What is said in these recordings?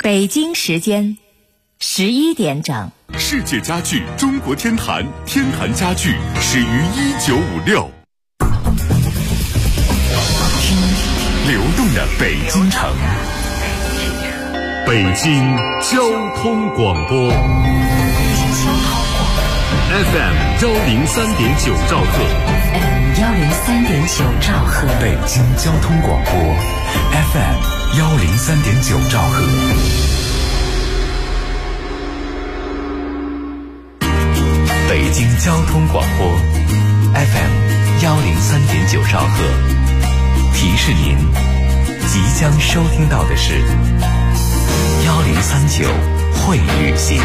北京时间11点整。 世界家具中国天坛，天坛家具始于1956。听流动的北京城，北京交通广播 FM 103.9兆赫 103.9兆赫， 北京交通广播 FM 103.9兆赫。北京交通广播 FM 103.9兆赫，提示您即将收听到的是1039会旅行。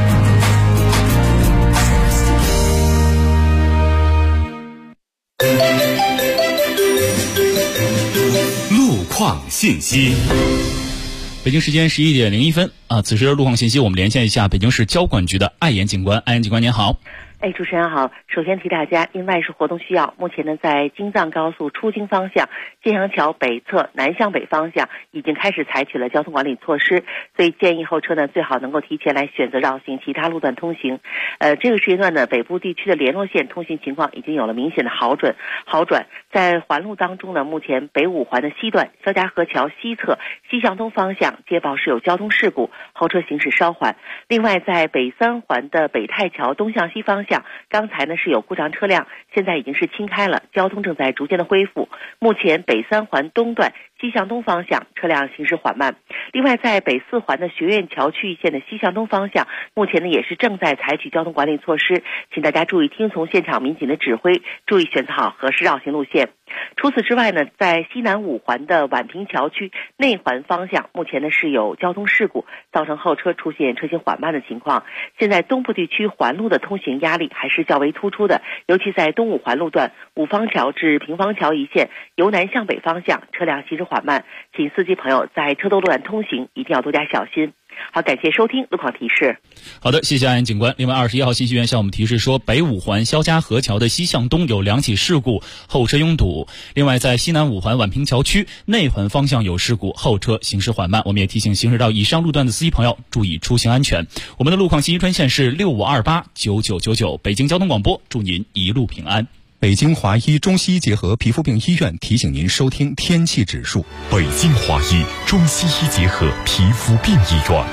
路况信息。 北京时间11点01分此时的路况信息，我们连线一下北京市交管局的艾岩警官。艾岩警官您好。 主持人好。首先提大家，因外事活动需要，目前呢在京藏高速出京方向建阳桥北侧南向北方向已经开始采取了交通管理措施，所以建议后车呢最好能够提前来选择绕行其他路段通行。这个时间段呢，北部地区的联络线通行情况已经有了明显的好转。在环路当中呢，目前北五环的西段肖家河桥西侧西向东方向接报是有交通事故，后车行驶稍缓。另外在北三环的北太桥东向西方向，刚才呢是有故障车辆，现在已经是清开了，交通正在逐渐的恢复。目前北三环东段西向东方向车辆行驶缓慢。另外在北四环的学院桥区域线的西向东方向，目前呢也是正在采取交通管理措施，请大家注意听从现场民警的指挥，注意选择好合适绕行路线。除此之外呢，在西南五环的宛平桥区内环方向，目前呢是有交通事故，造成后车出现车行缓慢的情况。现在东部地区环路的通行压力还是较为突出的，尤其在东五环路段五方桥至平方桥一线由南向北方向车辆行驶缓慢，请司机朋友在车多路段通行一定要多加小心。好，感谢收听路况提示。 好的，谢谢艾岩警官。另外21号信息源向我们提示说，北五环肖家河桥的西向东有2起事故，后车拥堵。另外在西南五环宛平桥区内环方向有事故，后车行驶缓慢。我们也提醒行驶到以上路段的司机朋友注意出行安全。我们的路况信息专线是65289999，北京交通广播，祝您一路平安。 北京华医中西医结合皮肤病医院提醒您收听天气指数。北京华医中西医结合皮肤病医院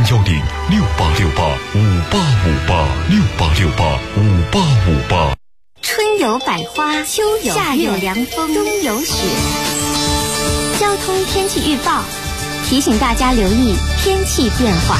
，0106868585858，6885858。 春有百花，秋有夏有凉风，冬有雪。交通天气预报提醒大家留意天气变化。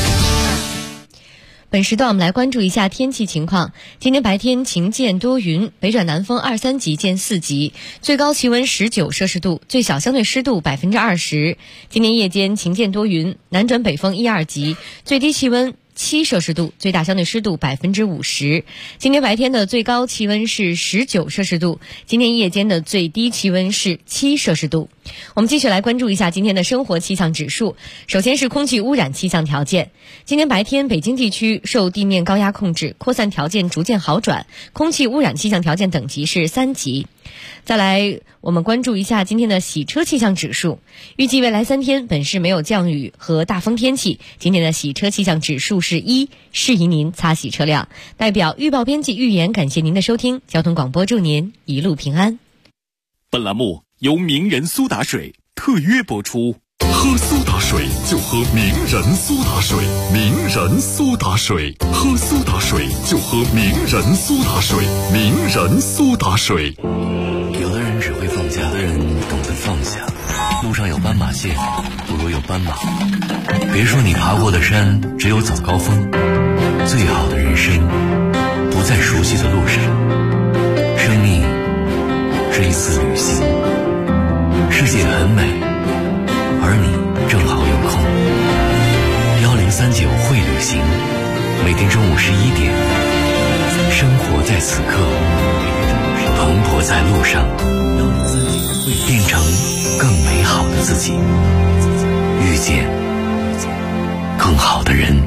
本时段我们来关注一下天气情况。今天白天晴间多云，北转南风2、3级见4级，最高气温19摄氏度，最小相对湿度20%。今天夜间晴间多云，南转北风1、2级，最低气温7摄氏度，最大相对湿度50%。今天白天的最高气温是19摄氏度，今天夜间的最低气温是7摄氏度。我们继续来关注一下今天的生活气象指数。首先是空气污染气象条件。今天白天北京地区受地面高压控制，扩散条件逐渐好转，空气污染气象条件等级是3级。再来我们关注一下今天的洗车气象指数。预计未来3天本市没有降雨和大风天气，今天的洗车气象指数是1，适宜您擦洗车辆。代表预报编辑预言感谢您的收听，交通广播祝您一路平安。 本栏目由名人苏打水特约播出。喝苏打水就喝名人苏打水，名人苏打水，喝苏打水就喝名人苏打水，名人苏打水。 有的人只会放假，有的人懂得放下。路上有斑马线，不如有斑马。别说你爬过的山只有早高峰，最好的人生不在熟悉的路上。生命是一次旅行，世界很美，而你正好有空。1039会旅行，每天中午11点，生活在此刻，蓬勃在路上，变成更美好的自己，遇见更好的人。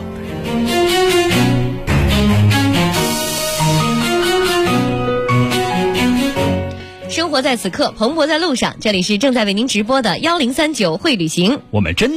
生活在此刻，蓬勃在路上。这里是正在为您直播的1039会旅行， 我们真的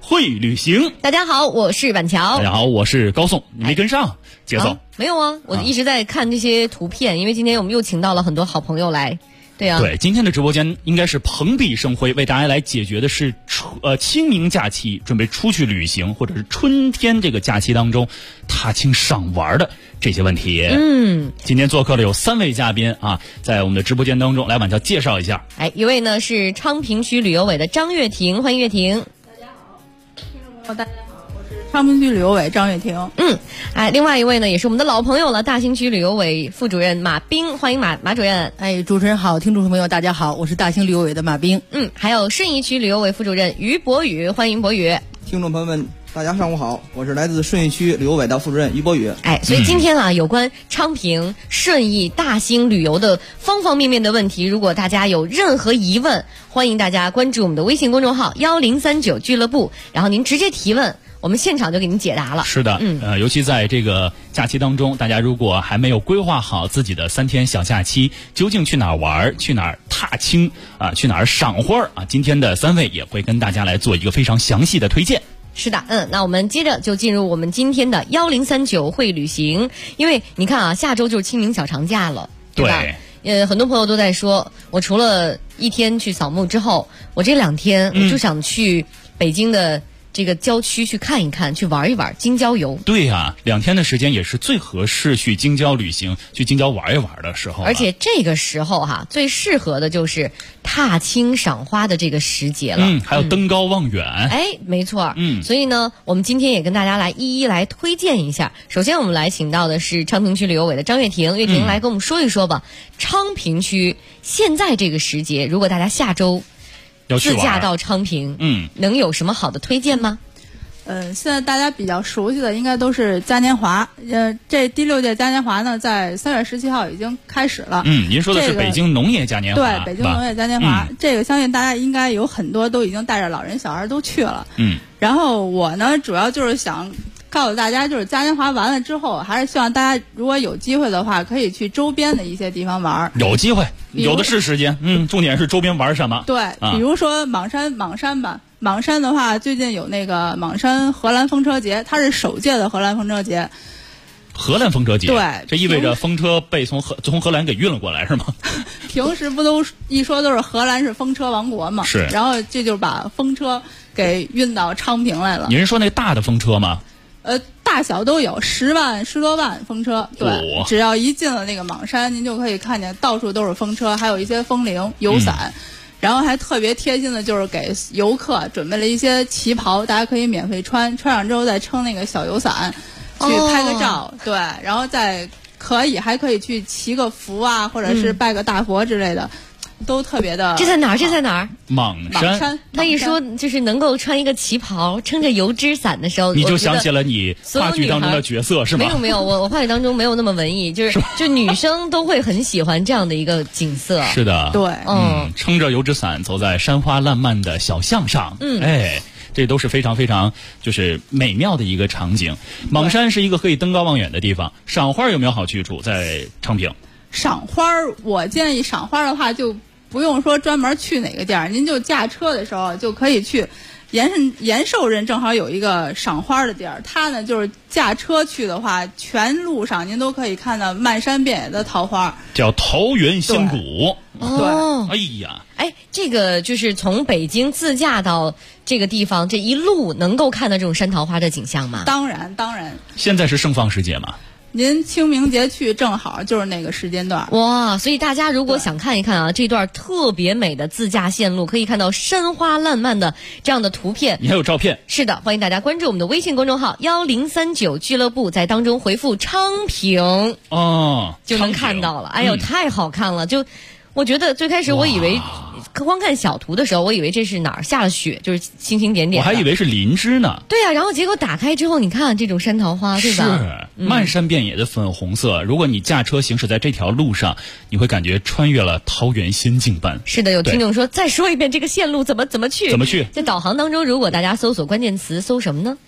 会旅行。 大家好，我是板桥。 大家好，我是高颂。你没跟上节奏？ 没有啊，我一直在看这些图片，因为今天我们又请到了很多好朋友来。对啊， 对，今天的直播间应该是蓬荜生辉，为大家来解决的是清明假期准备出去旅行，或者是春天这个假期当中踏青赏玩的这些问题。今天做客的有3位嘉宾啊，在我们的直播间当中来板桥介绍一下。 一位呢是昌平区旅游委的张月婷，欢迎月婷。 大家好，听众朋友大家好，我是昌平区旅游委张月婷。 另外一位呢也是我们的老朋友了，大兴区旅游委副主任马斌，欢迎马主任。 主持人好，听众朋友大家好，我是大兴旅游委的马斌。 还有顺义区旅游委副主任于博宇，欢迎博宇。 听众朋友们大家上午好，我是来自顺义区旅游委的副主任于博宇。 所以今天啊，有关昌平、顺义、大兴旅游的方方面面的问题，如果大家有任何疑问，欢迎大家关注我们的微信公众号1039俱乐部，然后您直接提问，我们现场就给您解答了。 是的，尤其在这个假期当中，大家如果还没有规划好自己的3天小假期，究竟去哪儿玩，去哪儿踏青啊，去哪儿赏花啊，今天的3位也会跟大家来做一个非常详细的推荐。 是的，那我们接着就进入我们今天的1039会旅行，因为你看啊，下周就是清明小长假了，对吧？很多朋友都在说，我除了1天去扫墓之后，我这2天我就想去北京的这个郊区去看一看，去玩一玩，京郊游。对呀 ，2天的时间也是最合适去京郊旅行、去京郊玩一玩的时候。 而且这个时候最适合的就是踏青赏花的这个时节了。 还有登高望远。 没错。所以呢，我们今天也跟大家来一一来推荐一下。首先，我们来请到的是昌平区旅游委的张月婷，月婷来跟我们说一说吧。昌平区现在这个时节，如果大家下周自驾到昌平，能有什么好的推荐吗？ 现在大家比较熟悉的应该都是嘉年华。这第6届嘉年华呢，在3月17号已经开始了。 您说的是北京农业嘉年华。 对，北京农业嘉年华，这个相信大家应该有很多都已经带着老人小孩都去了。然后我呢，主要就是想告诉大家，就是嘉年华完了之后，还是希望大家如果有机会的话，可以去周边的一些地方玩。 有机会，有的是时间。重点是周边玩什么？ 对，比如说莽山吧。莽山的话，最近有那个莽山荷兰风车节，它是首届的荷兰风车节。 荷兰风车节， 对， 这意味着风车被从荷兰给运了过来，是吗？ 平时不都一说都是荷兰是风车王国嘛？ 是。 然后这就把风车给运到昌平来了。 您是说那大的风车吗？ 大小都有10多万风车。对，只要一进了那个莽山，您就可以看见到处都是风车，还有一些风铃、油伞。然后还特别贴心的就是给游客准备了一些旗袍，大家可以免费穿上之后再撑那个小油伞去拍个照。对，然后还可以去祈个福啊，或者是拜个大佛之类的，都特别的。 这在哪儿？ 莽山。 他一说就是能够穿一个旗袍撑着油纸伞的时候， 你就想起了你话剧当中的角色是吗？ 没有，我话剧当中没有那么文艺，就女生都会很喜欢这样的一个景色。 是的， 对， 撑着油纸伞走在山花烂漫的小巷上，这都是非常非常就是美妙的一个场景。莽山是一个可以登高望远的地方，赏花有没有好去处在昌平？ 赏花，我建议赏花的话就不用说专门去哪个地儿，您就驾车的时候就可以去延寿镇，正好有一个赏花的地儿。它呢就是驾车去的话，全路上您都可以看到漫山遍野的桃花， 叫桃源仙谷。 对， 哎呀， 这个就是从北京自驾到这个地方，这一路能够看到这种山桃花的景象吗？ 当然。 现在是盛放时节嘛？ 您清明节去正好就是那个时间段。 哇，所以大家如果想看一看啊，这段特别美的自驾线路，可以看到山花烂漫的这样的图片。 你还有照片？ 是的，欢迎大家关注我们的微信公众号1039俱乐部，在当中回复昌平就能看到了。太好看了！我觉得最开始我以为光看小图的时候，我以为这是哪儿下了雪，就是星星点点的。 我还以为是林芝呢。 对啊，然后结果打开之后，你看这种山桃花，对吧？ 是漫山遍野的粉红色。如果你驾车行驶在这条路上，你会感觉穿越了桃源仙境般。 是的，有听众说再说一遍这个线路怎么去？ 怎么去？ 在导航当中，如果大家搜索关键词，搜什么呢？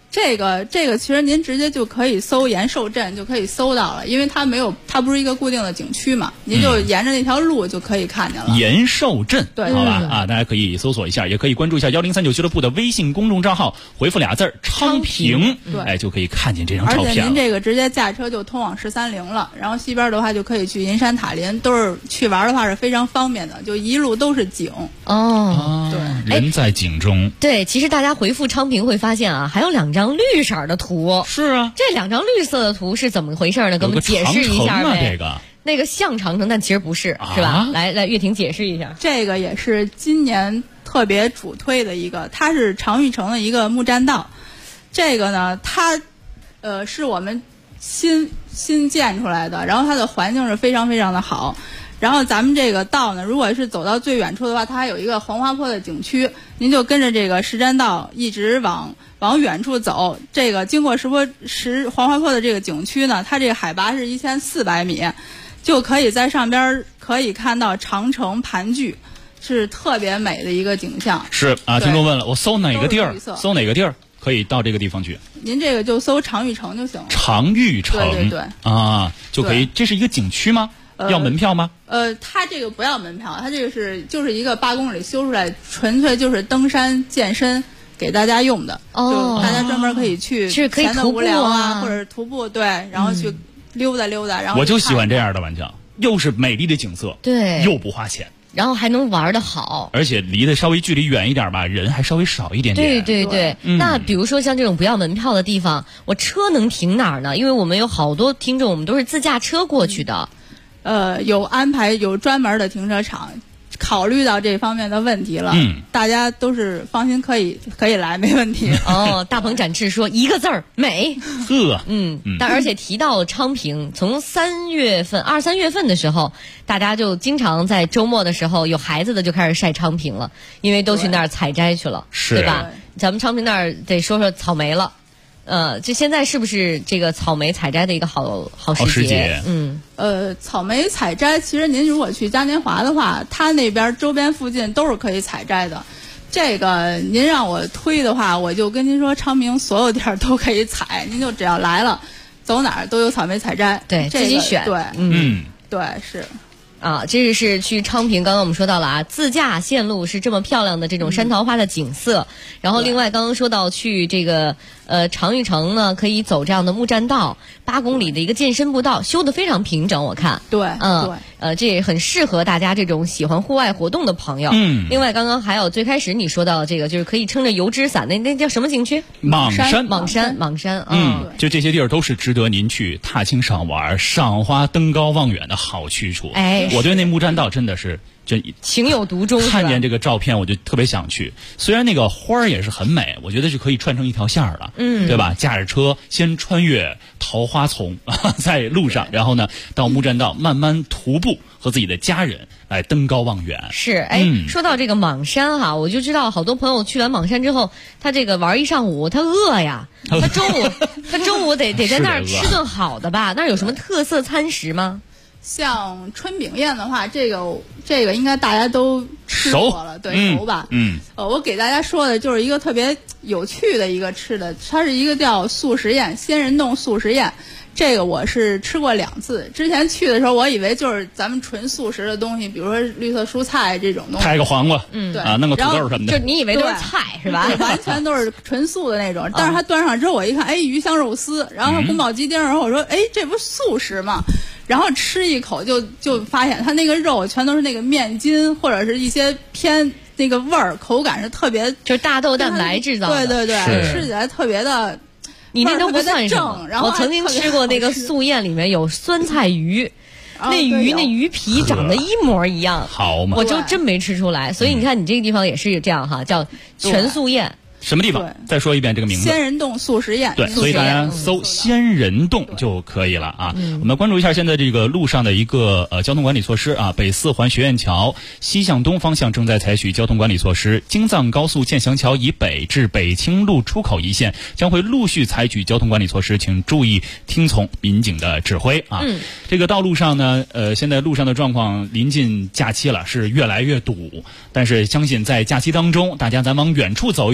这个其实您直接就可以搜延寿镇就可以搜到了，因为它不是一个固定的景区嘛，您就沿着那条路就可以看见了。 延寿镇， 对， 好吧啊，大家可以搜索一下，也可以关注一下103.9俱乐部的微信公众账号，回复俩字昌平，哎，就可以看见这张照片了。 而且您这个直接驾车就通往130了，然后西边的话就可以去银山塔林，都是去玩的话是非常方便的，就一路都是景。 哦， 对， 人在景中。 对，其实大家回复昌平会发现啊，还有2张绿色的图。 是啊， 这2张绿色的图是怎么回事呢？给我们解释一下呗。 这个那个像长城，但其实不是，是吧？来，岳婷解释一下。 这个也是今年特别主推的一个，它是常玉城的一个木栈道。这个呢，它是我们新建出来的，然后它的环境是非常非常的好。然后咱们这个道呢，如果是走到最远处的话，它还有一个黄花坡的景区，您就跟着这个石栈道一直往远处走。这个经过黄花坡的这个景区呢，它这个海拔是1400米，就可以在上边可以看到长城盘踞，是特别美的一个景象。 是啊，听众问了，我搜哪个地儿？搜哪个地儿可以到这个地方去？ 您这个就搜常玉城就行了。 常玉城， 对啊，就可以。这是一个景区吗？要门票吗？ 它这个不要门票，它这个就是一个8公里修出来，纯粹就是登山健身给大家用的。就大家专门可以去， 是可以徒步啊，或者徒步，对，然后去溜达溜达。然后我就喜欢这样的玩笑，又是美丽的景色， 对， 又不花钱。 然后还能玩得好， 而且离得稍微距离远一点吧，人还稍微少一点点。 对，那比如说像这种不要门票的地方，我车能停哪儿呢？因为我们有好多听众，我们都是自驾车过去的。 有安排有专门的停车场，考虑到这方面的问题了。大家都是放心，可以来，没问题。 哦，大鹏展翅说一个字儿美。但而且提到昌平，从2、3月份的时候，大家就经常在周末的时候，有孩子的就开始晒昌平了，因为都去那儿采摘去了，对吧？咱们昌平那儿得说说草莓了。这现在是不是这个草莓采摘的一个好时节？ 草莓采摘，其实您如果去嘉年华的话，它那边周边附近都是可以采摘的。这个您让我推的话，我就跟您说，昌平所有地儿都可以采，您就只要来了，走哪儿都有草莓采摘。 对，自己选。 对，对，是。 啊，这是去昌平，刚刚我们说到了啊，自驾线路是这么漂亮的这种山桃花的景色。然后另外刚刚说到去这个常玉城呢，可以走这样的木栈道，8公里的一个健身步道，修得非常平整，我看。 对， 这也很适合大家这种喜欢户外活动的朋友。另外刚刚还有最开始你说到这个，就是可以撑着油纸伞，那叫什么景区？ 莽山。 就这些地儿都是值得您去踏青赏玩、赏花、登高望远的好去处。我对那木栈道真的是情有独钟， 看见这个照片我就特别想去。虽然那个花儿也是很美，我觉得是可以串成一条线儿的，对吧？驾着车先穿越桃花丛，在路上，然后呢到木栈道慢慢徒步，和自己的家人来登高望远。 是，说到这个莽山哈，我就知道好多朋友去完莽山之后，他这个玩一上午，他饿呀，他中午得在那儿吃顿好的吧？那儿有什么特色餐食吗？ 像春饼宴的话，这个应该大家都吃过了，对，熟吧？我给大家说的就是一个特别有趣的一个吃的，它是一个叫素食宴，仙人洞素食宴。这个我是吃过2次，之前去的时候我以为就是咱们纯素食的东西，比如说绿色蔬菜这种东西， 拍个黄瓜， 对啊，弄个土豆什么的， 就你以为都是菜是吧？ 完全都是纯素的那种。但是它端上之后，我一看，鱼香肉丝，然后宫保鸡丁，然后我说，这不是素食吗？然后吃一口就发现它那个肉全都是那个面筋或者是一些偏那个味儿，口感是特别， 就是大豆蛋白制造的， 对，吃起来特别的。 你那都不算什么，我曾经吃过那个素宴，里面有酸菜鱼，那鱼皮长得一模一样， 好嘛， 我就真没吃出来。所以你看，你这个地方也是这样哈，叫全素宴。 什么地方？再说一遍这个名字。 仙人洞素食宴。 对，所以大家搜仙人洞就可以了啊。我们关注一下现在这个路上的一个交通管理措施啊。北4环学院桥西向东方向正在采取交通管理措施，京藏高速建祥桥以北至北清路出口一线将会陆续采取交通管理措施，请注意听从民警的指挥啊。这个道路上呢，现在路上的状况临近假期了，是越来越堵，但是相信在假期当中，大家咱往远处走一走。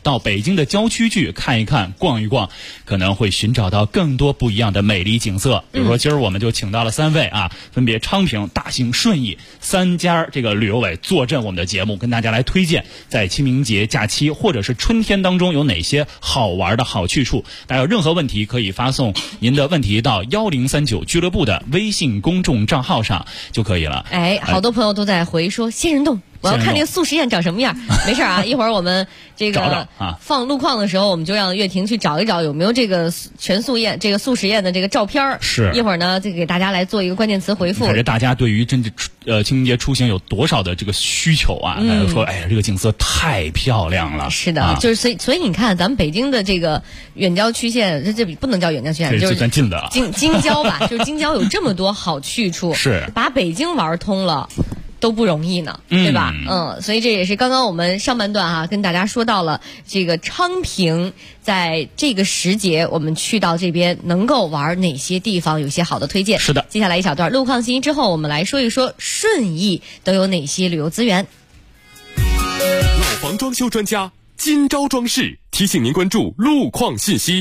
到北京的郊区去看一看、逛一逛，可能会寻找到更多不一样的美丽景色。比如说今儿我们就请到了3位啊，分别昌平、大兴、顺义3家这个旅游委坐镇我们的节目，跟大家来推荐在清明节假期或者是春天当中有哪些好玩的好去处。大家有任何问题可以发送您的问题到1039俱乐部的微信公众账号上就可以了。 好多朋友都在回说仙人洞，我要看那个素食宴长什么样。没事啊，一会儿我们这个放路况的时候，我们就让岳婷去找一找有没有这个全素宴、这个素食宴的这个照片。 是， 一会儿呢，就给大家来做一个关键词回复。 感觉大家对于清明节出行有多少的这个需求啊？大家说，哎呀，这个景色太漂亮了。 是的，就是所以你看，咱们北京的这个远郊区县，这不能叫远郊区县，就是算近的京郊吧，就是京郊有这么多好去处， 是把北京玩通了。都不容易呢，对吧？所以这也是刚刚我们上半段跟大家说到了这个昌平，在这个时节我们去到这边能够玩哪些地方，有些好的推荐。 是的， 接下来一小段路况信息之后，我们来说一说顺义都有哪些旅游资源。 老房装修专家金招装饰提醒您关注路况信息。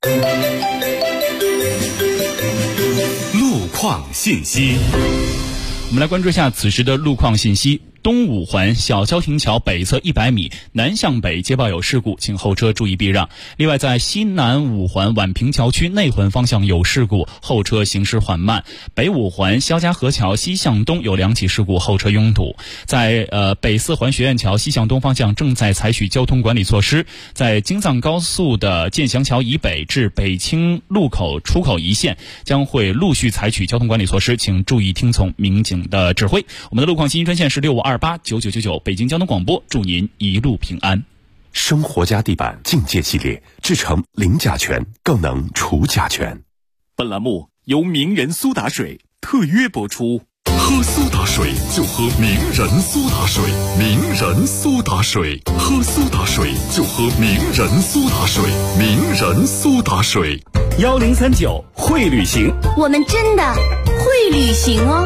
路况信息。 我们来关注一下此时的路况信息。东五环小桥亭桥北侧100米南向北接报有事故，请后车注意避让。另外在西南五环宛平桥区内环方向有事故，后车行驶缓慢。北五环肖家河桥西向东有2起事故，后车拥堵。在北4环学院桥西向东方向正在采取交通管理措施。在京藏高速的建祥桥以北至北清路口出口一线将会陆续采取交通管理措施，请注意听从民警的指挥。我们的路况信息专线是65289999，北京交通广播，祝您一路平安。 生活家地板境界系列，制成零甲醛，更能除甲醛。本栏目由名人苏打水特约播出。喝苏打水就喝名人苏打水，名人苏打水，喝苏打水就喝名人苏打水，名人苏打水。 1039会旅行， 我们真的会旅行哦。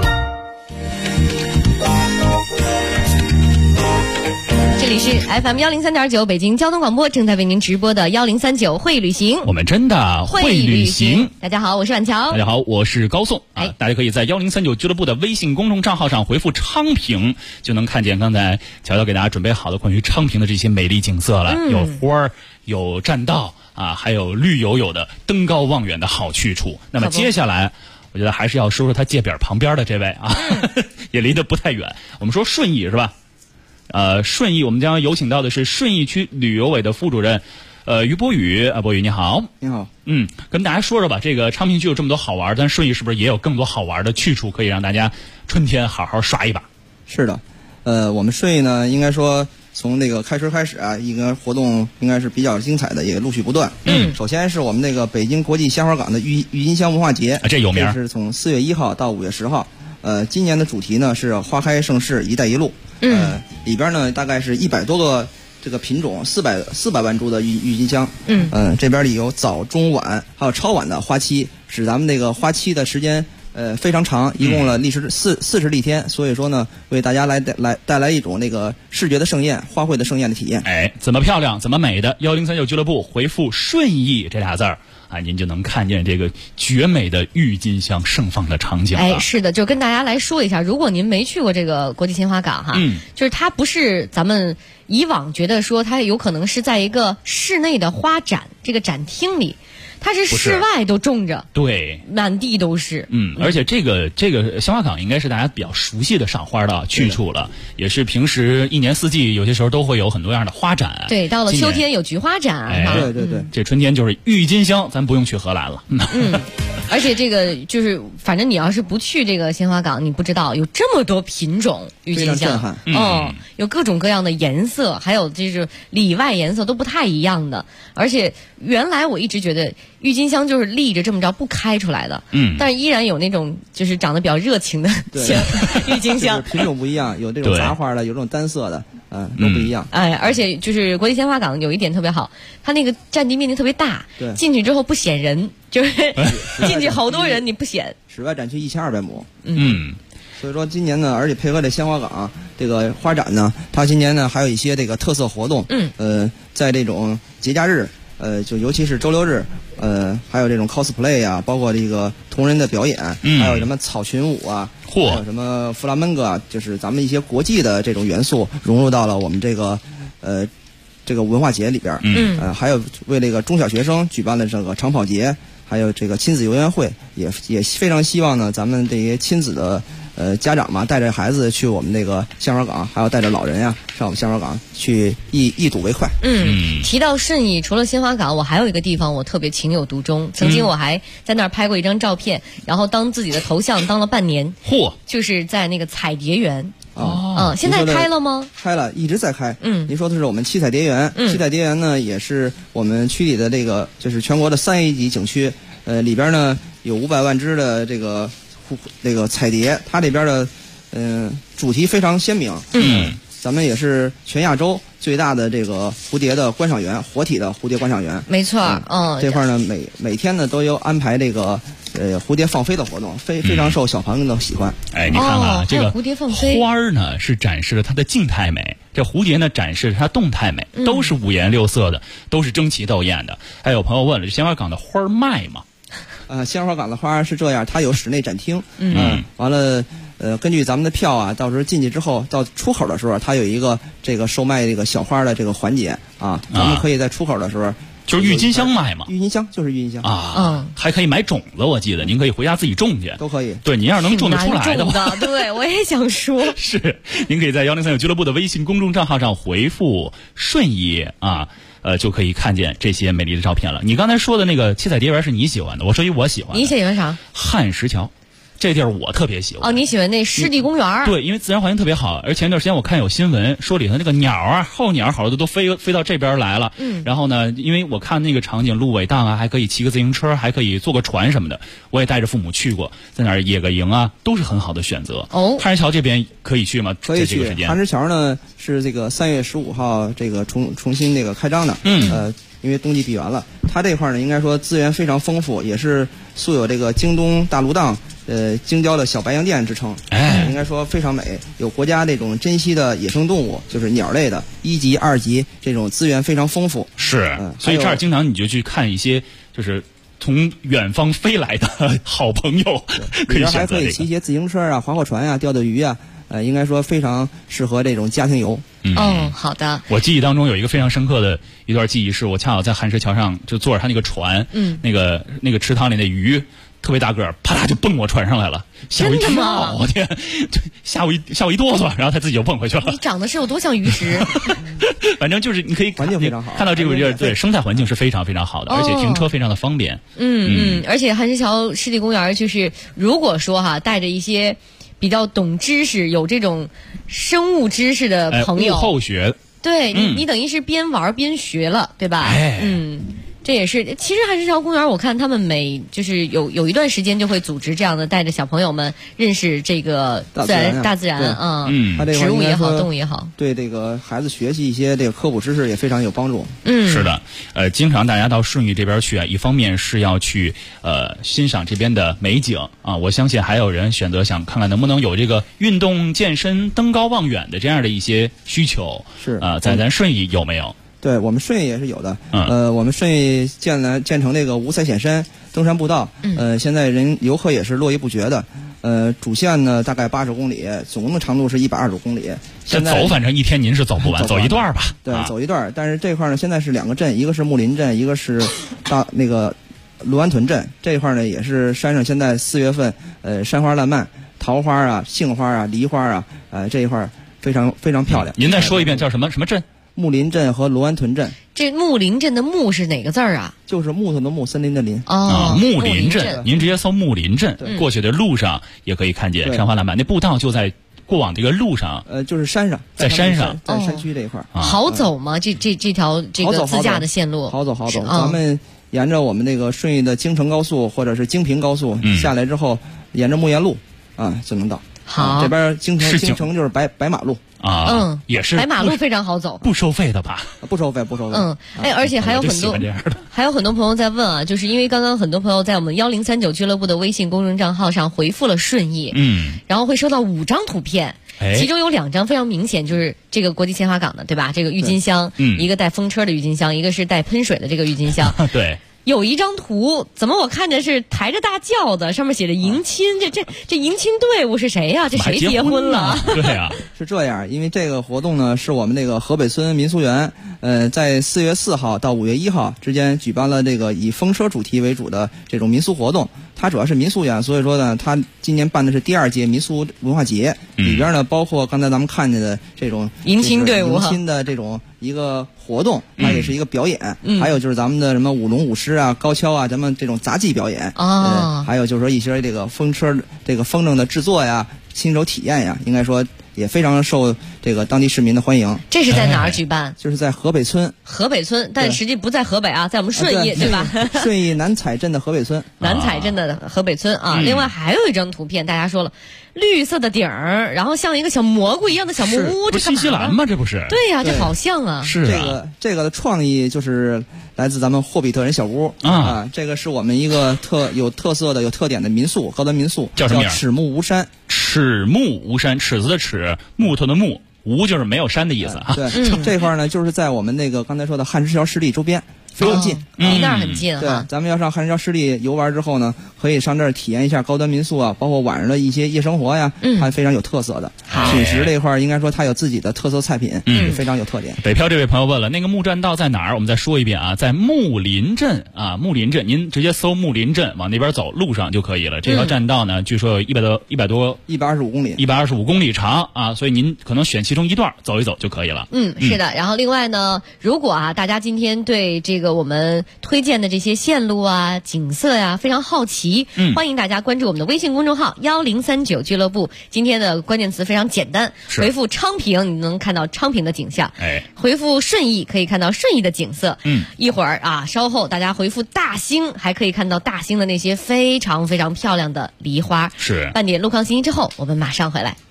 这里是 FM 103.9北京交通广播，正在为您直播的1039会旅行， 我们真的会旅行。 大家好，我是婉乔。 大家好，我是高颂。大家可以在1039俱乐部的微信公众账号上回复昌平，就能看见刚才乔乔给大家准备好的关于昌平的这些美丽景色了。有花儿，有栈道还有绿油油的登高望远的好去处。那么接下来我觉得还是要说说他界边旁边的这位也离得不太远。我们说顺义是吧？顺义我们将有请到的是顺义区旅游委的副主任于博宇。博宇你好。 你好。 跟大家说说吧，这个昌平区有这么多好玩，但顺义是不是也有更多好玩的去处可以让大家春天好好耍一把？ 是的，我们顺义呢，应该说从这个开春开始一个活动应该是比较精彩的，也陆续不断。首先是我们那个北京国际鲜花港的郁金香文化节， 这有名， 这是从4月1号到5月10号。今年的主题呢是花开盛世一带一路。里边呢大概是100多个这个品种，400万株的郁金香。这边里有早中晚还有超晚的花期，使咱们那个花期的时间非常长，一共了历时40例天。所以说呢，为大家带来一种那个视觉的盛宴，花卉的盛宴的体验。 怎么漂亮怎么美的1039俱乐部回复顺义这俩字儿您就能看见这个绝美的郁金香盛放的场景了。 是的，就跟大家来说一下，如果您没去过这个国际鲜花港就是它不是咱们以往觉得说它有可能是在一个室内的花展这个展厅里，它是室外都种着， 对， 满地都是。 而且这个鲜花港应该是大家比较熟悉的赏花的去处了，也是平时一年四季有些时候都会有很多样的花展。 对，到了秋天有菊花展。 对， 这春天就是郁金香，咱不用去荷兰了。 而且这个就是，反正你要是不去这个鲜花港，你不知道有这么多品种郁金香。有各种各样的颜色，还有就是里外颜色都不太一样的。而且原来我一直觉得郁金香就是立着这么着不开出来的，但是依然有那种就是长得比较热情的郁金香， 品种不一样，有这种杂花的，有这种单色的，都不一样。 而且就是国际鲜花港有一点特别好，它那个占地面积特别大， 对， 进去之后不显人，就是进去好多人你不显。 室外展区1200亩。 所以说今年呢，而且配合这鲜花港这个花展呢，它今年呢还有一些这个特色活动。在这种节假日，就尤其是周六日，还有这种 cosplay 啊，包括这个同人的表演，还有什么草裙舞啊，还有什么弗拉门戈啊，就是咱们一些国际的这种元素融入到了我们这个文化节里边。还有为这个中小学生举办了这个长跑节，还有这个亲子游园会，也非常希望呢，咱们这些亲子的家长嘛，带着孩子去我们那个鲜花港，还有带着老人呀上我们鲜花港去一睹为快。 提到顺义，除了鲜花港，我还有一个地方我特别情有独钟。曾经我还在那儿拍过一张照片，然后当自己的头像当了半年。就是在那个彩蝶园。现在开了吗？ 开了，一直在开。您说的是我们七彩蝶园。七彩蝶园呢，也是我们区里的这个就是全国的3A级景区。里边呢有500万只的这个彩蝶，它这边的主题非常鲜明。咱们也是全亚洲最大的这个蝴蝶的观赏园，活体的蝴蝶观赏园。 没错。 这块呢每天呢都有安排这个蝴蝶放飞的活动，非常受小朋友的喜欢。 你看看这个蝴蝶放飞花儿呢是展示了它的静态美，这蝴蝶呢展示了它动态美，都是5颜6色的，都是争奇斗艳的。还有朋友问了，鲜花港的花卖吗？ 鲜花港的花是这样，它有室内展厅。完了根据咱们的票啊，到时候进去之后到出口的时候，它有一个这个售卖这个小花的这个环节啊，咱们可以在出口的时候。 就是郁金香卖嘛， 郁金香就是郁金香还可以买种子，我记得您可以回家自己种去， 都可以。 对，您要是能种得出来的话， 对，我也想说， 是，您可以在103俱乐部的微信公众账号上回复顺义就可以看见这些美丽的照片了。你刚才说的那个七彩蝶园是你喜欢的，我说我喜欢的。 你喜欢啥？ 汉石桥。这地儿我特别喜欢。 你喜欢那湿地公园？ 对，因为自然环境特别好。而前一段时间我看有新闻说里头那个鸟候鸟好多都飞到这边来了。然后呢，因为我看那个场景，芦苇荡啊，还可以骑个自行车，还可以坐个船什么的。我也带着父母去过，在那儿野个营啊，都是很好的选择。汉石桥这边可以去吗？ 可以去。汉石桥呢是这个3月15号这个重新这个开张的。因为冬季闭园了，它这块呢应该说资源非常丰富，也是素有这个京东大芦荡京郊的小白洋淀之称。应该说非常美，有国家这种珍稀的野生动物，就是鸟类的1级、2级这种资源非常丰富。 是，所以这儿经常你就去看一些就是从远方飞来的好朋友，可以选择还可以骑一些自行车啊、划划船啊、钓钓鱼啊。应该说非常适合这种家庭游。 好的。 我记忆当中有一个非常深刻的一段记忆，是我恰好在汉石桥上就坐着他那个船，那个池塘里的鱼特别大个儿，啪嗒就蹦我船上来了，吓我一跳，我天，吓我一哆嗦，然后他自己就蹦回去了。 你长得是有多像鱼食？ 反正就是你可以环境非常好， 看到这个地儿，对生态环境是非常非常好的，而且停车非常的方便。 而且汉石桥湿地公园就是如果说带着一些比较懂知识、有这种生物知识的朋友， 物候学， 对你等于是边玩边学了，对吧？这也是，其实汉石桥公园，我看他们就是有一段时间就会组织这样的，带着小朋友们认识这个大自然植物也好，动物也好， 对这个孩子学习一些这个科普知识也非常有帮助。 是的，经常大家到顺义这边去一方面是要去欣赏这边的美景啊，我相信还有人选择想看看能不能有这个运动健身、登高望远的这样的一些需求。 是在咱顺义有没有？ 对，我们顺义也是有的。我们顺义建成这个五彩险山登山步道，现在游客也是络绎不绝的。主线呢大概80公里，总的长度是120公里。 这走反正一天您是走不完，走一段吧。 对，走一段。但是这块呢现在是2个镇，一个是木林镇，一个是那个卢湾屯镇。这块呢也是山上现在4月份，山花烂漫，桃花啊、杏花啊、梨花啊，这一块非常非常漂亮。 您再说一遍叫什么镇？ 木林镇和卢湾屯镇。 这木林镇的木是哪个字儿啊？ 就是木头的木，森林的林。 木林镇，您直接搜木林镇，过去的路上也可以看见山花烂漫。那步道就在过往这个路上， 就是山上， 在山上， 在山区这一块。 好走吗？这条这个自驾的线路？ 好走。咱们沿着我们那个顺义的京承高速或者是京平高速下来之后，沿着木岩路就能到。 好， 这边京城就是白马路啊，也是白马路非常好走， 不收费的吧？ 不收费。 而且还有很多朋友在问啊，就是因为刚刚很多朋友在我们1039俱乐部的微信公众账号上回复了顺义，然后会收到5张图片。其中有2张非常明显，就是这个国际铅华港的，对吧？这个郁金香，一个带风车的郁金香，一个是带喷水的这个郁金香。 对。 有一张图，怎么我看着是抬着大轿的，上面写着迎亲，这迎亲队伍是谁呀？这谁结婚了？ 对呀， 是这样，因为这个活动呢，是我们这个河北村民俗园，在4月4号到5月1号之间举办了这个以风车主题为主的这种民俗活动。它主要是民俗园，所以说呢，它今年办的是第2届民俗文化节，里边呢包括刚才咱们看见的这种迎亲队伍、 迎亲的这种一个活动，它也是一个表演。还有就是咱们的什么舞龙舞狮啊、高跷啊，咱们这种杂技表演。还有就是说一些这个风车、这个风筝的制作呀、亲手体验呀，应该说也非常受这个当地市民的欢迎。 这是在哪儿举办？ 就是在河北村。 河北村，但实际不在河北啊，在我们顺义，对吧？ 顺义南彩镇的河北村。 南彩镇的河北村啊。另外还有一张图片，大家说了，绿色的顶儿，然后像一个小蘑菇一样的小木屋， 这新西兰吗？这不是？ 对呀，这好像啊。 是啊。这个的创意就是来自咱们霍比特人小屋啊。这个是我们一个有特色的、有特点的民宿，高端民宿， 叫什么名？ 齿木无山。 齿木无山，齿子的齿，木头的木，无就是没有山的意思啊。 对，这块呢就是在我们那个刚才说的汉石桥湿地周边。非常近， 离那儿很近。 对，咱们要上汉石桥湿地游玩之后呢，可以上这儿体验一下高端民宿啊，包括晚上的一些夜生活呀，它非常有特色的。品食这一块应该说它有自己的特色菜品，非常有特点。 北漂这位朋友问了，那个木栈道在哪儿？我们再说一遍啊，在木林镇啊，木林镇，您直接搜木林镇往那边走，路上就可以了。这条栈道呢，据说有 125公里 ，125公里长啊，所以您可能选其中一段走一走就可以了。 是的。然后另外呢，如果啊大家今天对这个我们推荐的这些线路啊、景色呀非常好奇，欢迎大家关注我们的微信公众号1039俱乐部。今天的关键词非常简单，回复昌平，你能看到昌平的景象；回复顺义，可以看到顺义的景色。一会儿啊，稍后大家回复大兴，还可以看到大兴的那些非常非常漂亮的梨花。 是。 半点路况信息之后，我们马上回来。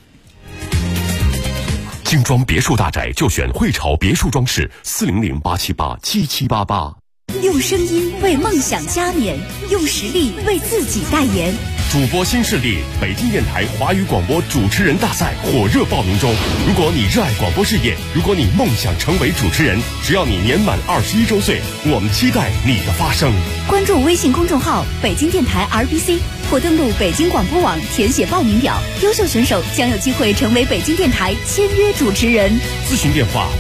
精装别墅大宅就选汇潮别墅装饰，400-878-7788。 用声音为梦想加冕，用实力为自己代言。 主播新势力北京电台华语广播主持人大赛火热报名中。如果你热爱广播事业，如果你梦想成为主持人，只要你年满21周岁，我们期待你的发声。 关注微信公众号北京电台 RBC， 或登录北京广播网填写报名表，优秀选手将有机会成为北京电台签约主持人。 咨询电话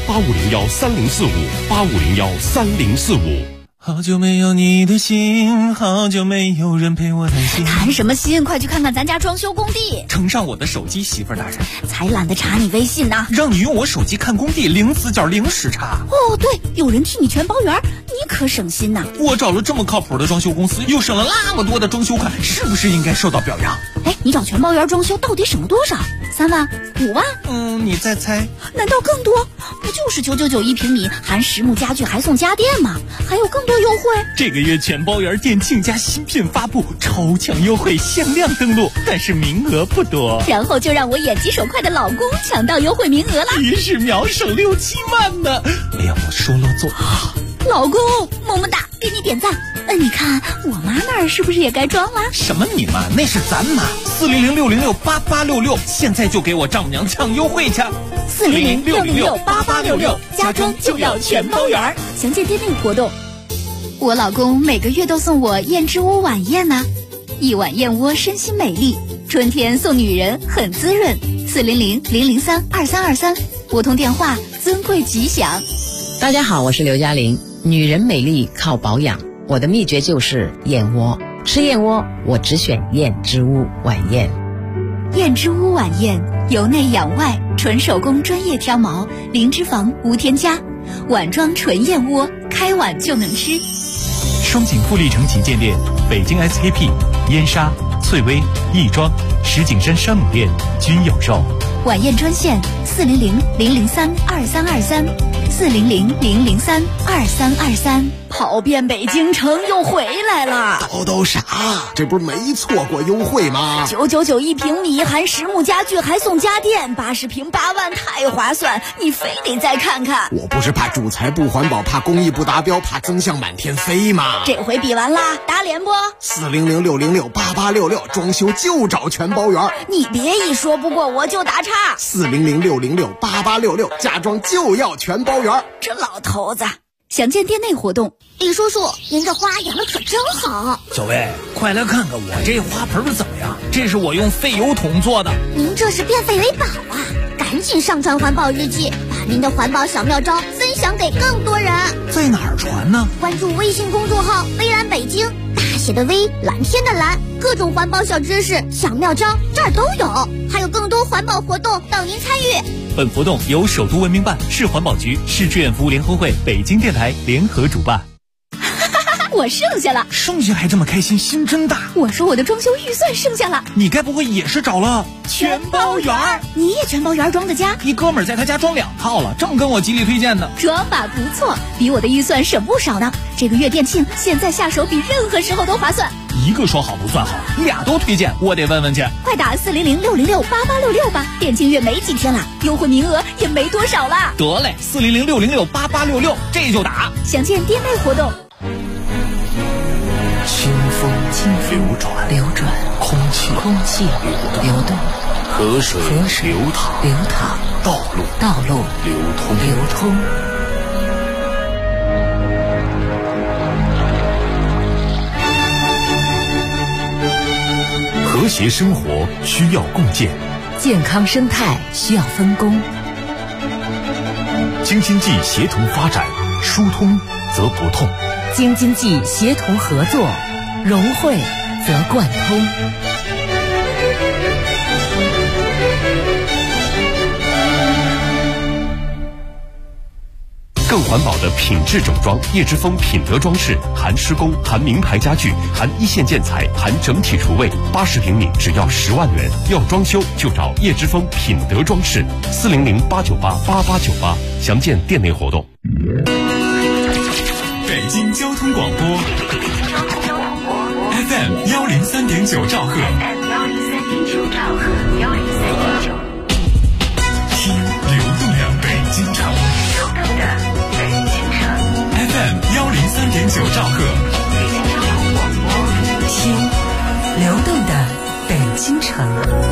85013045，85013045。 好久没有你的心，好久没有人陪我谈心。 谈什么心？快去看看咱家装修工地。 呈上我的手机，媳妇儿大人。 才懒得查你微信呢。 让你用我手机看工地，零死角零时差。 哦，对，有人替你全包圆，你可省心呐。 我找了这么靠谱的装修公司，又省了那么多的装修款，是不是应该受到表扬？ 哎，你找全包圆装修到底省了多少？3万、5万？ 你再猜？ 难道更多？不就是999一平米，含实木家具还送家电吗？还有更多优惠。 这个月全包圆店庆家新品发布，超强优惠，限量登录，但是名额不多。 然后就让我眼疾手快的老公抢到优惠名额了， 于是秒省6-7万呢。没有我说了做。 老公，么么哒，给你点赞。你看我妈那儿是不是也该装了？ 什么你妈？那是咱妈。400-606-8866，现在就给我丈母娘抢优惠去。 400-606-8866，家装就要全包圆。详见店内活动。我老公每个月都送我燕之屋晚宴呢，一碗燕窝身心美丽，春天送女人很滋润。400-003-2323，拨通电话，尊贵吉祥。 大家好，我是刘嘉玲。女人美丽靠保养，我的秘诀就是燕窝。吃燕窝，我只选燕之屋晚宴。 燕之屋晚宴，由内养外，纯手工专业挑毛，零脂肪无添加，碗装纯燕窝，开碗就能吃。 双井富力城旗舰店，北京 SKP、燕莎、翠微、亦庄、 石景山山姆店均有售。 晚宴专线400-003-2323，400-003-2323。跑遍北京城又回来了。 叨啥？这不是没错过优惠吗 ？999一平米，含实木家具还送家电，80平8万，太划算！你非得再看看。 我不是怕主材不环保，怕工艺不达标，怕增项满天飞吗？ 这回比完啦，打脸不 ？400-606-8866，装修就找全包圆。 你别一说不过我就打岔。 400-606-8866，家装就要全包圆。 这老头子。详见店内活动。 李叔叔，您这花养的可真好。 小薇，快来看看我这花盆怎么样？这是我用废油桶做的。 您这是变废为宝啊！赶紧上传环保日记，把您的环保小妙招分享给更多人。 在哪儿传呢？ 关注微信公众号微蓝北京，大写的微，蓝天的蓝，各种环保小知识、小妙招这儿都有，还有更多环保活动等您参与。 本活动由首都文明办、市环保局、市志愿服务联合会、北京电台联合主办。 我剩下了， 剩下还这么开心，心真大。 我说我的装修预算剩下了， 你该不会也是找了全包圆？你也全包圆装的家？ 一哥们儿在他家装2套了，正跟我极力推荐呢。 这法不错，比我的预算省不少呢。这个月店庆，现在下手比任何时候都划算。 一个说好不算好，2都推荐，我得问问去。 快打400-606-8866吧，店庆月没几天了，优惠名额也没多少了。 得嘞，400-606-8866，这就打。 详见店内活动。 清风流转，空气流动，河水流淌，道路流通。 和谐生活需要共建， 健康生态需要分工。 京津冀协同发展，疏通则不痛。 京津冀协同合作，融汇则贯通。 更环保的品质整装，叶之峰品德装饰，含施工，含名牌家具，含一线建材，含整体厨卫，80平米只要10万元。要装修就找叶之峰品德装饰，400-898-8898，详见店内活动。 北京交通广播 FM 103.9兆赫，听流动的北京城。FM 103.9兆赫， 听流动的北京城。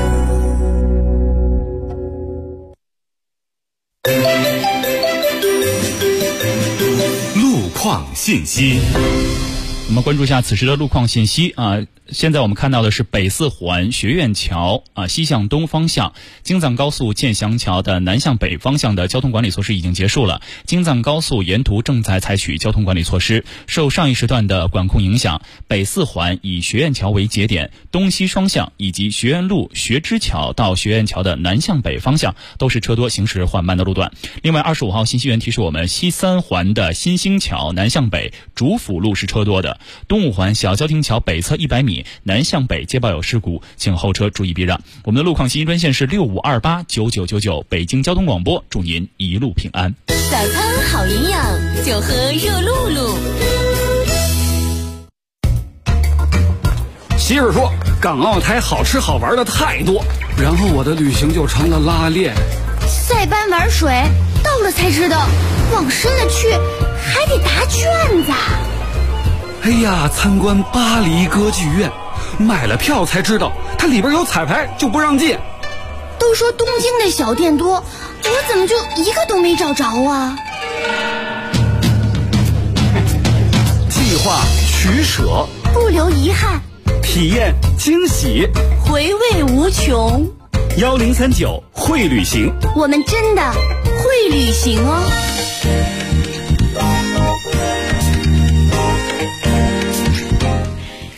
路况信息。 我们关注一下此时的路况信息啊。现在我们看到的是北四环学院桥西向东方向京藏高速建祥桥的南向北方向的交通管理措施已经结束了。京藏高速沿途正在采取交通管理措施。受上一时段的管控影响，北四环以学院桥为节点，东西双向以及学院路学知桥到学院桥的南向北方向都是车多行驶缓慢的路段。另外25号信息员提示我们，西三环的新兴桥南向北主辅路是车多的。东五环小交亭桥北侧100米南向北接报有事故，请后车注意避让。我们的路况信息专线是65289999，北京交通广播，祝您一路平安。 早餐好营养，就喝热露露。 媳妇说港澳台好吃好玩的太多，然后我的旅行就成了拉练。 塞班玩水，到了才知道，往深了去还得答卷子。 哎呀，参观巴黎歌剧院，买了票才知道它里边有彩排，就不让进。 都说东京的小店多，我怎么就一个都没找着啊？ 计划取舍， 不留遗憾， 体验惊喜， 回味无穷。 1039会旅行， 我们真的会旅行哦。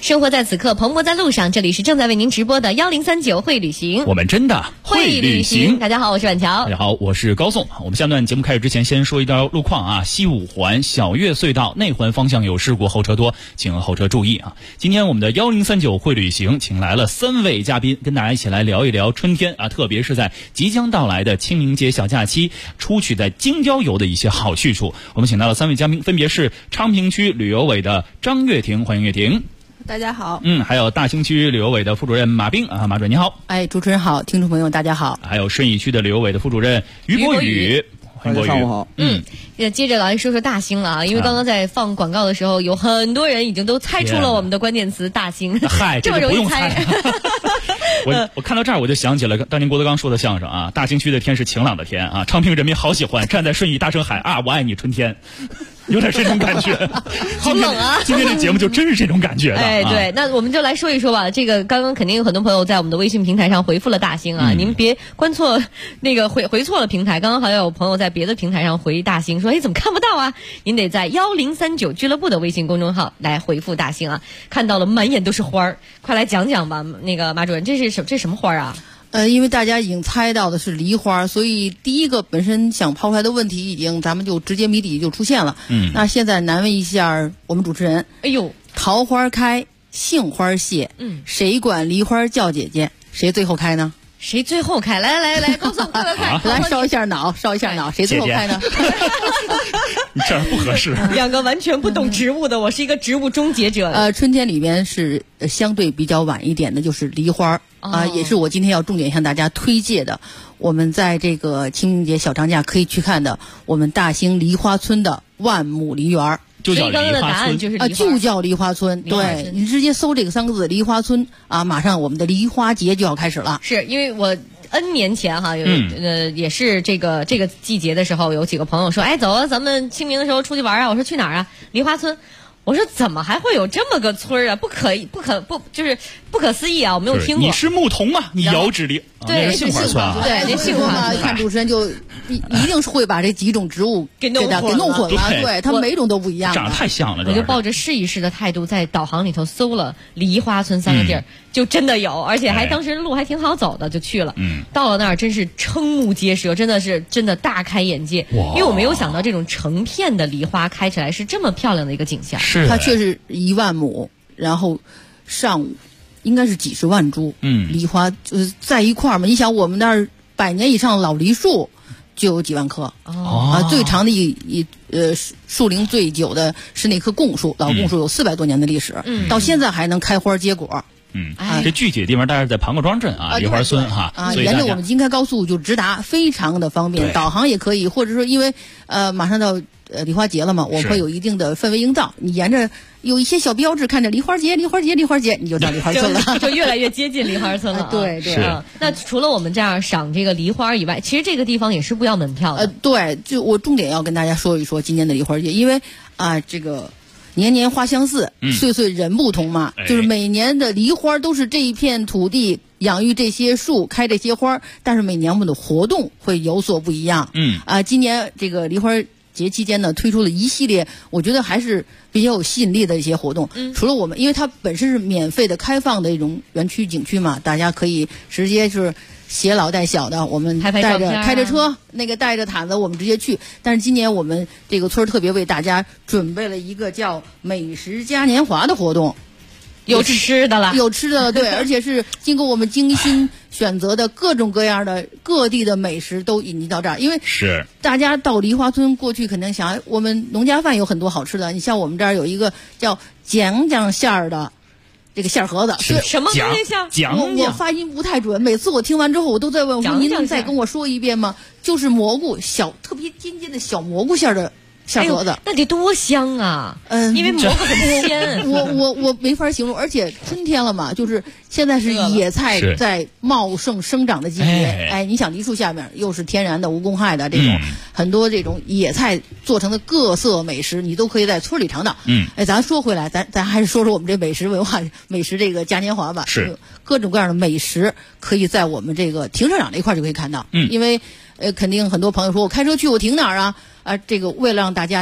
生活在此刻，蓬勃在路上。这里是正在为您直播的1039会旅行， 我们真的会旅行。 大家好，我是婉乔。 大家好，我是高颂。我们下段节目开始之前，先说一道路况啊。西五环小月隧道内环方向有事故，后车多，请后车注意啊。今天我们的1039会旅行请来了3位嘉宾，跟大家一起来聊一聊春天啊，特别是在即将到来的清明节小假期，出去在京郊游的一些好去处。我们请到了3位嘉宾，分别是昌平区旅游委的张月婷，欢迎月婷。 大家好。 还有大兴区旅游委的副主任马兵啊，马主任你好。 主持人好，听众朋友大家好。 还有顺义区的旅游委的副主任于博宇，欢迎博宇。 上午好。 接着来说说大兴了啊，因为刚刚在放广告的时候，有很多人已经都猜出了我们的关键词大兴。 嗨， 这么容易猜。 我看到这儿我就想起了当年郭德纲说的相声啊，大兴区的天是晴朗的天啊，昌平人民好喜欢站在顺义大声喊啊，我爱你春天。有点这种感觉， 好冷啊！ 今天这节目就真是这种感觉的。 对，那我们就来说一说吧。这个刚刚肯定有很多朋友在我们的微信平台上回复了大兴啊，您别关错那个回错了平台。刚刚好像有朋友在别的平台上回大兴，说怎么看不到啊？您得在1039俱乐部的微信公众号来回复大兴啊。看到了满眼都是花儿，快来讲讲吧。那个马主任，这什么花啊？ 因为大家已经猜到的是梨花，所以第一个本身想抛出来的问题咱们就直接谜底就出现了。那现在难问一下我们主持人。桃花开，杏花谢，谁管梨花叫姐姐？谁最后开呢？ 谁最后开？来，告诉我快， 来烧一下脑，谁最后开呢？ 你这样不合适。 两个完全不懂植物的，我是一个植物终结者。 春天里面是相对比较晚一点的，就是梨花也是我今天要重点向大家推介的。我们在这个清明节小长假可以去看的，我们大兴梨花村的万亩梨园。 就叫梨花村， 答案就是就叫梨花村。对，你直接搜这个3个字梨花村啊，马上我们的梨花节就要开始了。 是因为我N 年前哈也是这个季节的时候，有几个朋友说，走啊，咱们清明的时候出去玩啊。我说去哪儿啊？梨花村。我说怎么还会有这么个村儿啊？就是不可思议啊！我没有听过。 你是牧童嘛？你遥指梨， 对， 杏花村啊。 对，那杏花村。 看主持人就一定是会把这几种植物给弄混了。对，它每种都不一样。 长得太像了。 我就抱着试一试的态度，在导航里头搜了梨花村3个地儿，就真的有，而且当时路还挺好走的，就去了。到了那儿真是瞠目结舌，真的大开眼界。因为我没有想到这种成片的梨花开起来是这么漂亮的一个景象。 它确实1万亩，然后上应该是几十万株梨花就是在一块儿嘛。你想我们那儿100年以上老梨树就有几万棵最长的树龄最久的是那棵贡树，老贡树有400多年的历史，到现在还能开花结果。 这具体的地方大概是在庞各庄镇梨花村沿着我们京开高速就直达，非常的方便，导航也可以，或者说因为马上到梨花节了嘛，我们会有一定的氛围营造。你沿着有一些小标志，看着梨花节，你就到梨花村了， 就越来越接近梨花村了。 对。 那除了我们这样赏这个梨花以外，其实这个地方也是不要门票的。 对，就我重点要跟大家说一说今年的梨花节，因为这个年年花相似，岁岁人不同嘛。就是每年的梨花都是这一片土地养育这些树，开这些花，但是每年我们的活动会有所不一样。今年这个梨花节期间呢，推出了一系列我觉得还是比较有吸引力的一些活动。除了我们，因为它本身是免费的开放的一种园区景区嘛，大家可以直接就是携老带小的，我们开着车，带着毯子，我们直接去。但是今年我们这个村特别为大家准备了一个叫美食嘉年华的活动。 有吃的了， 对，而且是经过我们精心选择的各种各样的各地的美食都引进到这儿。因为是大家到梨花村过去肯定想，我们农家饭有很多好吃的，你像我们这儿有一个叫讲馅儿的这个馅盒子， 什么东西讲我发音不太准，每次我听完之后我都在问我说您能再跟我说一遍吗？就是蘑菇特别尖尖的小蘑菇馅的馅盒子， 那得多香啊！因为蘑菇很鲜， 我没法形容。而且春天了嘛，就是现在是野菜在茂盛生长的季节。你想梨树下面又是天然的无公害的这种很多这种野菜做成的各色美食，你都可以在村里尝到。咱说回来，咱还是说说我们这美食文化美食这个嘉年华吧。 是各种各样的美食可以在我们这个停车场这一块就可以看到。因为肯定很多朋友说我开车去我停哪儿啊？这个为了让大家能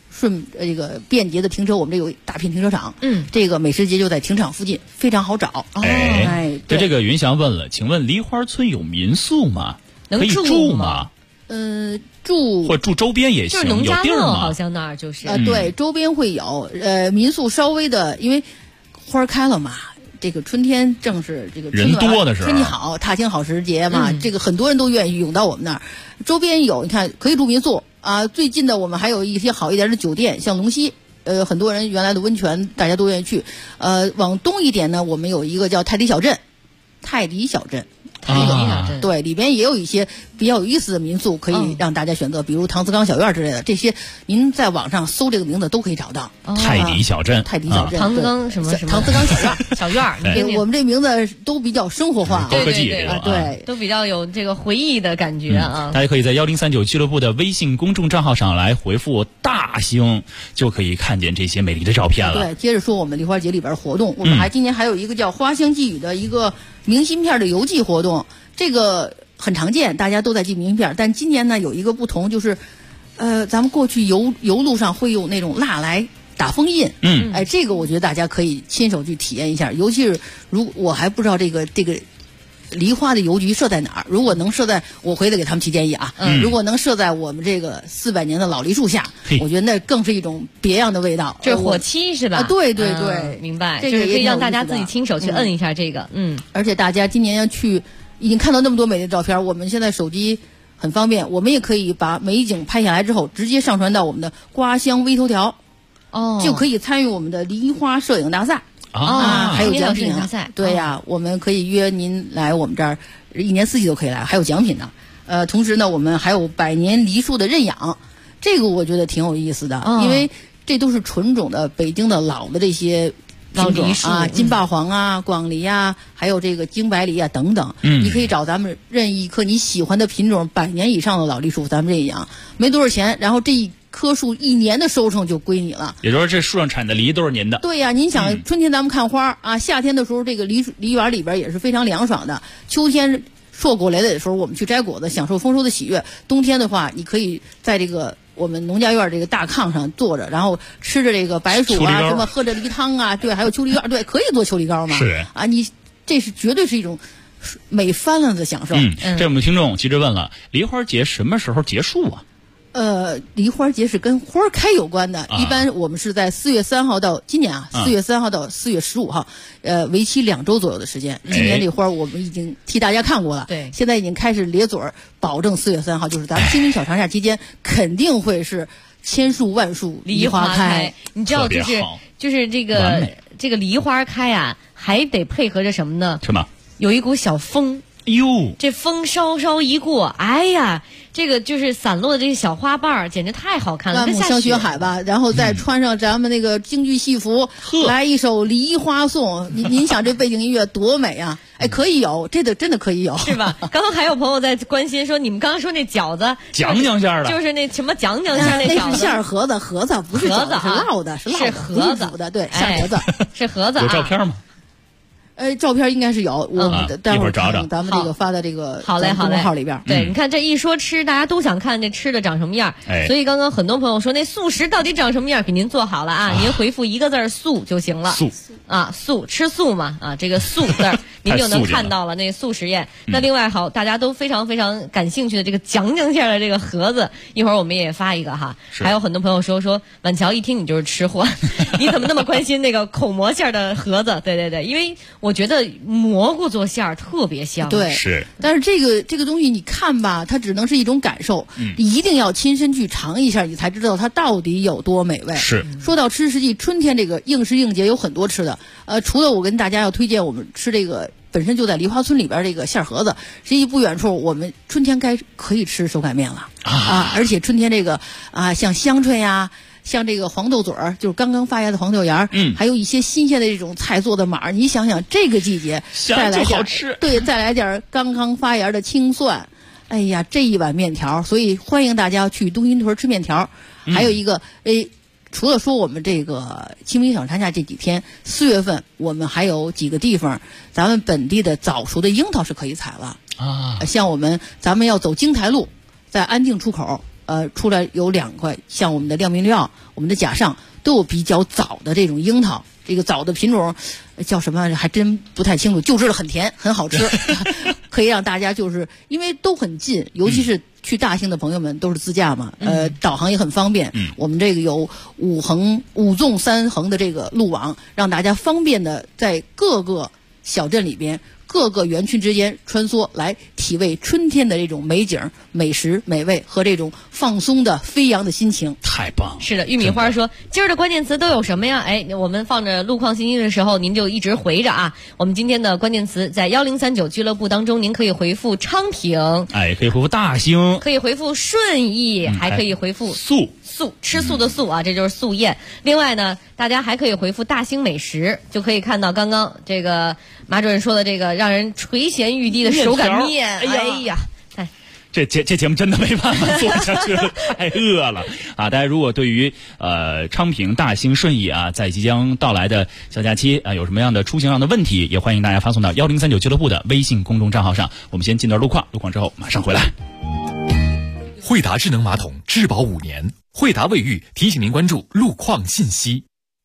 这个便捷的停车，我们这有大片停车场，这个美食街就在停场附近，非常好找。 这个云翔问了，请问梨花村有民宿吗？ 能可以住吗？ 住或住周边也行， 就是农家乐有地儿吗？ 好像那儿就是对，周边会有民宿稍微的，因为花开了嘛。这个春天正是这个人多的时候， 天气好，踏青好时节嘛，这个很多人都愿意涌到我们那儿。周边有，你看可以住民宿啊。最近的我们还有一些好一点的酒店，像龙溪，很多人原来的温泉大家都愿意去。往东一点呢，我们有一个叫泰迪小镇，对，里边也有一些比较有意思的民宿可以让大家选择，比如唐子岗小院之类的，这些您在网上搜这个名字都可以找到。 泰迪小镇， 唐子岗什么唐子岗小院我们这名字都比较生活化， 高科技对， 都比较有这个回忆的感觉啊。 大家可以在1039俱乐部的微信公众账号上来回复大兴，就可以看见这些美丽的照片了。 对，接着说我们梨花节里边活动，我们今年还有一个叫花香寄语的一个明信片的邮寄活动，这个很常见，大家都在寄明信片，但今年呢有一个不同，就是咱们过去邮路上会有那种蜡来打封印，这个我觉得大家可以亲手去体验一下，尤其是我还不知道这个梨花的邮局设在哪儿，如果能设在，我回来给他们提建议啊，如果能设在我们这个400年的老梨树下，我觉得那更是一种别样的味道。 这是火漆是吧？ 对， 明白， 这个就是可以让大家自己亲手去摁一下这个， 而且大家今年要去，已经看到那么多美丽的照片，我们现在手机很方便，我们也可以把美景拍下来之后，直接上传到我们的瓜香微头条，就可以参与我们的梨花摄影大赛。还有奖品啊！对呀，我们可以约您来我们这儿，一年四季都可以来，还有奖品呢。同时呢，我们还有100年梨树的认养，这个我觉得挺有意思的，因为这都是纯种的北京的老的这些品种啊，金霸黄啊、广梨啊，还有这个京白梨啊等等。你可以找咱们任意一棵你喜欢的品种，100年以上的老梨树，咱们认养，没多少钱，然后这一棵树1年的收成就归你了， 也就是说这树上产的梨都是您的。 对呀，您想春天咱们看花啊，夏天的时候这个梨园里边也是非常凉爽的，秋天硕果累累的时候我们去摘果子，享受丰收的喜悦。冬天的话，你可以在这个我们农家院这个大炕上坐着，然后吃着这个白薯啊，什么喝着梨汤啊，对，还有秋梨园，对，可以做秋梨膏嘛。 是啊， 你这是绝对是一种美翻了的享受。 这我们听众急着问了，梨花节什么时候结束啊？ 梨花节是跟花开有关的，一般我们是在4月3号到今年4月3号到4月15号，为期2周左右的时间。今年这花我们已经替大家看过了， 对， 现在已经开始咧嘴儿，保证4月3号就是咱们清明小长假期间肯定会是千树万树梨花开。 你知道就是这个梨花开啊，还得配合着什么呢？ 什么？ 有一股小风。 哟， 这风稍稍一过，哎呀，这个就是散落的这个小花瓣儿，简直太好看了， 万亩香雪海吧，然后再穿上咱们那个京剧戏服，来一首《梨花颂》。您想这背景音乐多美啊！哎，可以有，这个真的可以有， 是吧？刚刚还有朋友在关心说，你们刚刚说那饺子， 讲馅的， 就是那什么讲馅那饺子， 那是馅盒子不是饺子，是烙的，是盒子的，对，馅盒子是盒子。 有照片吗？ 照片应该是有，我们待会儿找咱们这个发在这个好嘞公众号里边。 对，你看这一说吃，大家都想看这吃的长什么样，所以刚刚很多朋友说那素食到底长什么样，给您做好了啊，您回复1个字素就行了。素吃素嘛啊，这个素字您就能看到了那素食宴。那另外好，大家都非常非常感兴趣的这个讲馅的这个盒子，一会儿我们也发一个哈。还有很多朋友说婉乔一听你就是吃货，你怎么那么关心那个口蘑馅的盒子？对，因为我觉得蘑菇做馅儿特别香。 对， 是。 但是这个东西你看吧，它只能是一种感受，一定要亲身去尝一下，你才知道它到底有多美味。 是。 说到吃，实际春天这个应时应节有很多吃的，除了我跟大家要推荐我们吃这个本身就在梨花村里边这个馅盒子，实际不远处我们春天可以吃手擀面了而且春天这个像香椿呀。像这个黄豆嘴儿，就是刚刚发芽的黄豆芽还有一些新鲜的这种菜做的码儿。你想想这个季节，再来点对，再来点刚刚发芽的青蒜，哎呀，这一碗面条，所以欢迎大家去东新屯吃面条。还有一个，除了说我们这个清明小长假这几天，4月份我们还有几个地方，咱们本地的早熟的樱桃是可以采了像咱们要走京台路，在安定出口。 出来有2块，像我们的亮明料、我们的甲上都有比较早的这种樱桃。这个枣的品种叫什么还真不太清楚，就知道很甜很好吃可以让大家就是因为都很近，尤其是去大兴的朋友们都是自驾嘛，导航也很方便，我们这个有5纵3横的这个路网，让大家方便的在各个小镇里边各个园区之间穿梭，来体味春天的这种美景、美食、美味和这种放松的飞扬的心情。 太棒了！ 是的，玉米花说今儿的关键词都有什么呀？哎，我们放着路况信息的时候，您就一直回着啊。我们今天的关键词在1039俱乐部当中，您可以回复昌平， 哎，可以回复大兴， 可以回复顺义，还可以回复素吃素的素啊，这就是素宴。另外呢，大家还可以回复大兴美食，就可以看到刚刚这个马主任说的这个让人垂涎欲滴的手擀面。哎呀， 这节目真的没办法做下去了，太饿了啊！大家如果对于昌平、大兴、顺义啊，在即将到来的小假期啊，有什么样的出行上的问题，也欢迎大家发送到1039俱乐部的微信公众账号上。我们先进段路况之后马上回来。 惠达智能马桶质保5年，惠达卫浴提醒您关注路况信息。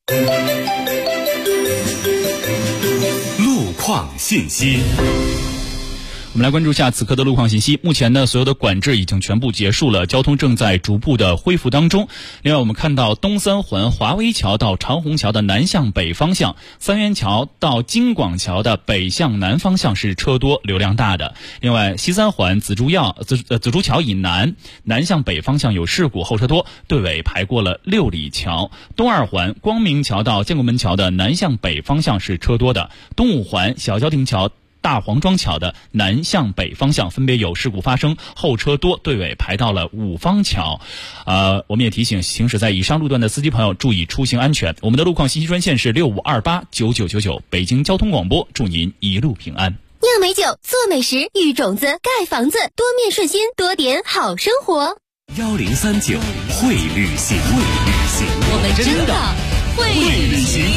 路况信息。 我们来关注一下此刻的路况信息。目前呢，所有的管制已经全部结束了，交通正在逐步的恢复当中。另外，我们看到东三环华威桥到长虹桥的南向北方向，三元桥到京广桥的北向南方向是车多流量大的。另外，西三环紫竹桥以南向北方向有事故，后车多，队尾排过了6里桥。东二环光明桥到建国门桥的南向北方向是车多的。东五环小郊亭桥大黄庄桥的南向北方向分别有事故发生，后车多，队尾排到了五方桥。我们也提醒行驶在以上路段的司机朋友注意出行安全。我们的路况信息专线是65289999，北京交通广播，祝您一路平安。 酿美酒，做美食，育种子，盖房子，多面顺心，多点好生活。 1039会旅行， 我们真的会旅行。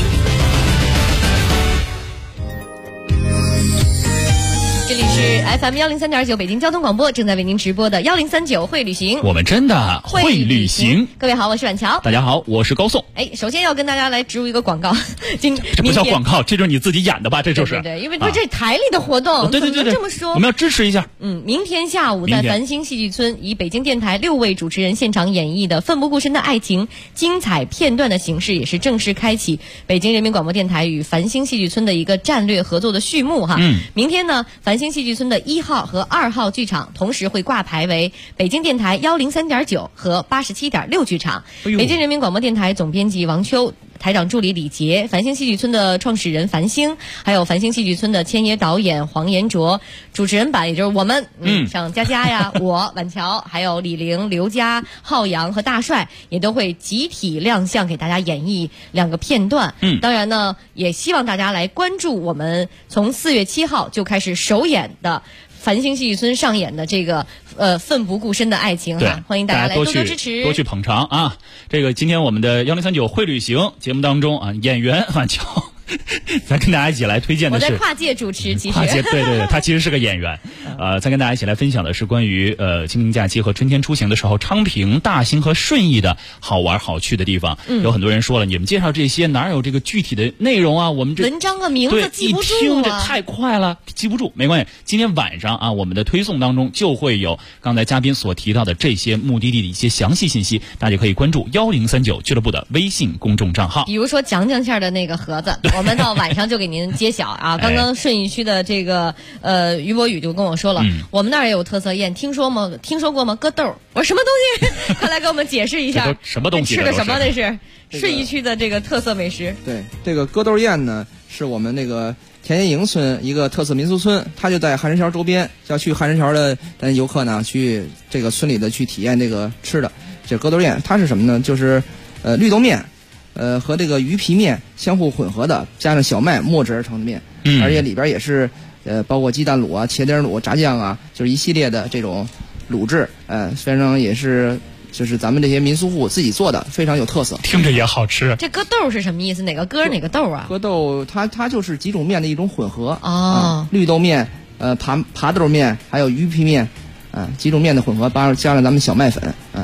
这里是 FM 103.9北京交通广播，正在为您直播的1039会旅行， 我们真的会旅行。 各位好，我是婉乔。 大家好，我是高颂。 首先要跟大家来植入一个广告， 这不叫广告，这就是你自己演的吧？这就是。 对，因为这台里的活动， 对， 这么说， 我们要支持一下。 明天下午在繁星戏剧村，以北京电台6位主持人现场演绎的奋不顾身的爱情精彩片段的形式，也是正式开启北京人民广播电台与繁星戏剧村的一个战略合作的序幕哈。明天呢，繁星戏剧村的1号和2号剧场同时会挂牌为北京电台103.9和87.6剧场。北京人民广播电台总编辑王秋，台长助理李杰，繁星戏剧村的创始人繁星，还有繁星戏剧村的签约导演黄延卓，主持人版也就是我们，像佳佳呀，我婉乔，还有李玲、刘佳、浩洋和大帅，也都会集体亮相给大家演绎2个片段。当然呢，也希望大家来关注我们从4月7号就开始首演的繁星戏剧村上演的这个奋不顾身的爱情哈，欢迎大家来多多支持， 多去捧场啊！这个今天我们的1039会旅行节目当中啊，演员婉乔，咱跟大家一起来推荐的是我在跨界主持，其实跨界对，他其实是个演员。再跟大家一起来分享的是关于清明假期和春天出行的时候，昌平、大兴和顺义的好玩好去的地方。有很多人说了，你们介绍这些哪有这个具体的内容啊？我们这文章啊名字记不住啊， 一听这太快了，记不住没关系。今天晚上啊，我们的推送当中就会有刚才嘉宾所提到的这些目的地的一些详细信息，大家可以关注1039俱乐部的微信公众账号。 比如说讲馅的那个盒子，我们到晚上就给您揭晓啊。刚刚顺义区的这个于博宇就跟我说了，我们那儿也有特色宴，听说过吗？疙豆，我说什么东西？快来给我们解释一下， 什么东西？ 吃的什么？那是顺义区的这个特色美食。 对，这个疙豆宴呢，是我们那个田间营村一个特色民俗村，它就在汉神桥周边。要去汉神桥的游客呢，去这个村里的去体验这个吃的。这疙豆宴它是什么呢？就是绿豆面。和这个鱼皮面相互混合的，加上小麦磨制而成的面，而且里边也是包括鸡蛋卤啊、茄丁卤、炸酱啊，就是一系列的这种卤制，反正也是就是咱们这些民俗户自己做的，非常有特色， 听着也好吃。 这疙豆是什么意思？哪个疙哪个豆啊？ 疙豆它就是几种面的一种混合绿豆面、爬豆面，还有鱼皮面。几种面的混合，加上咱们小麦粉，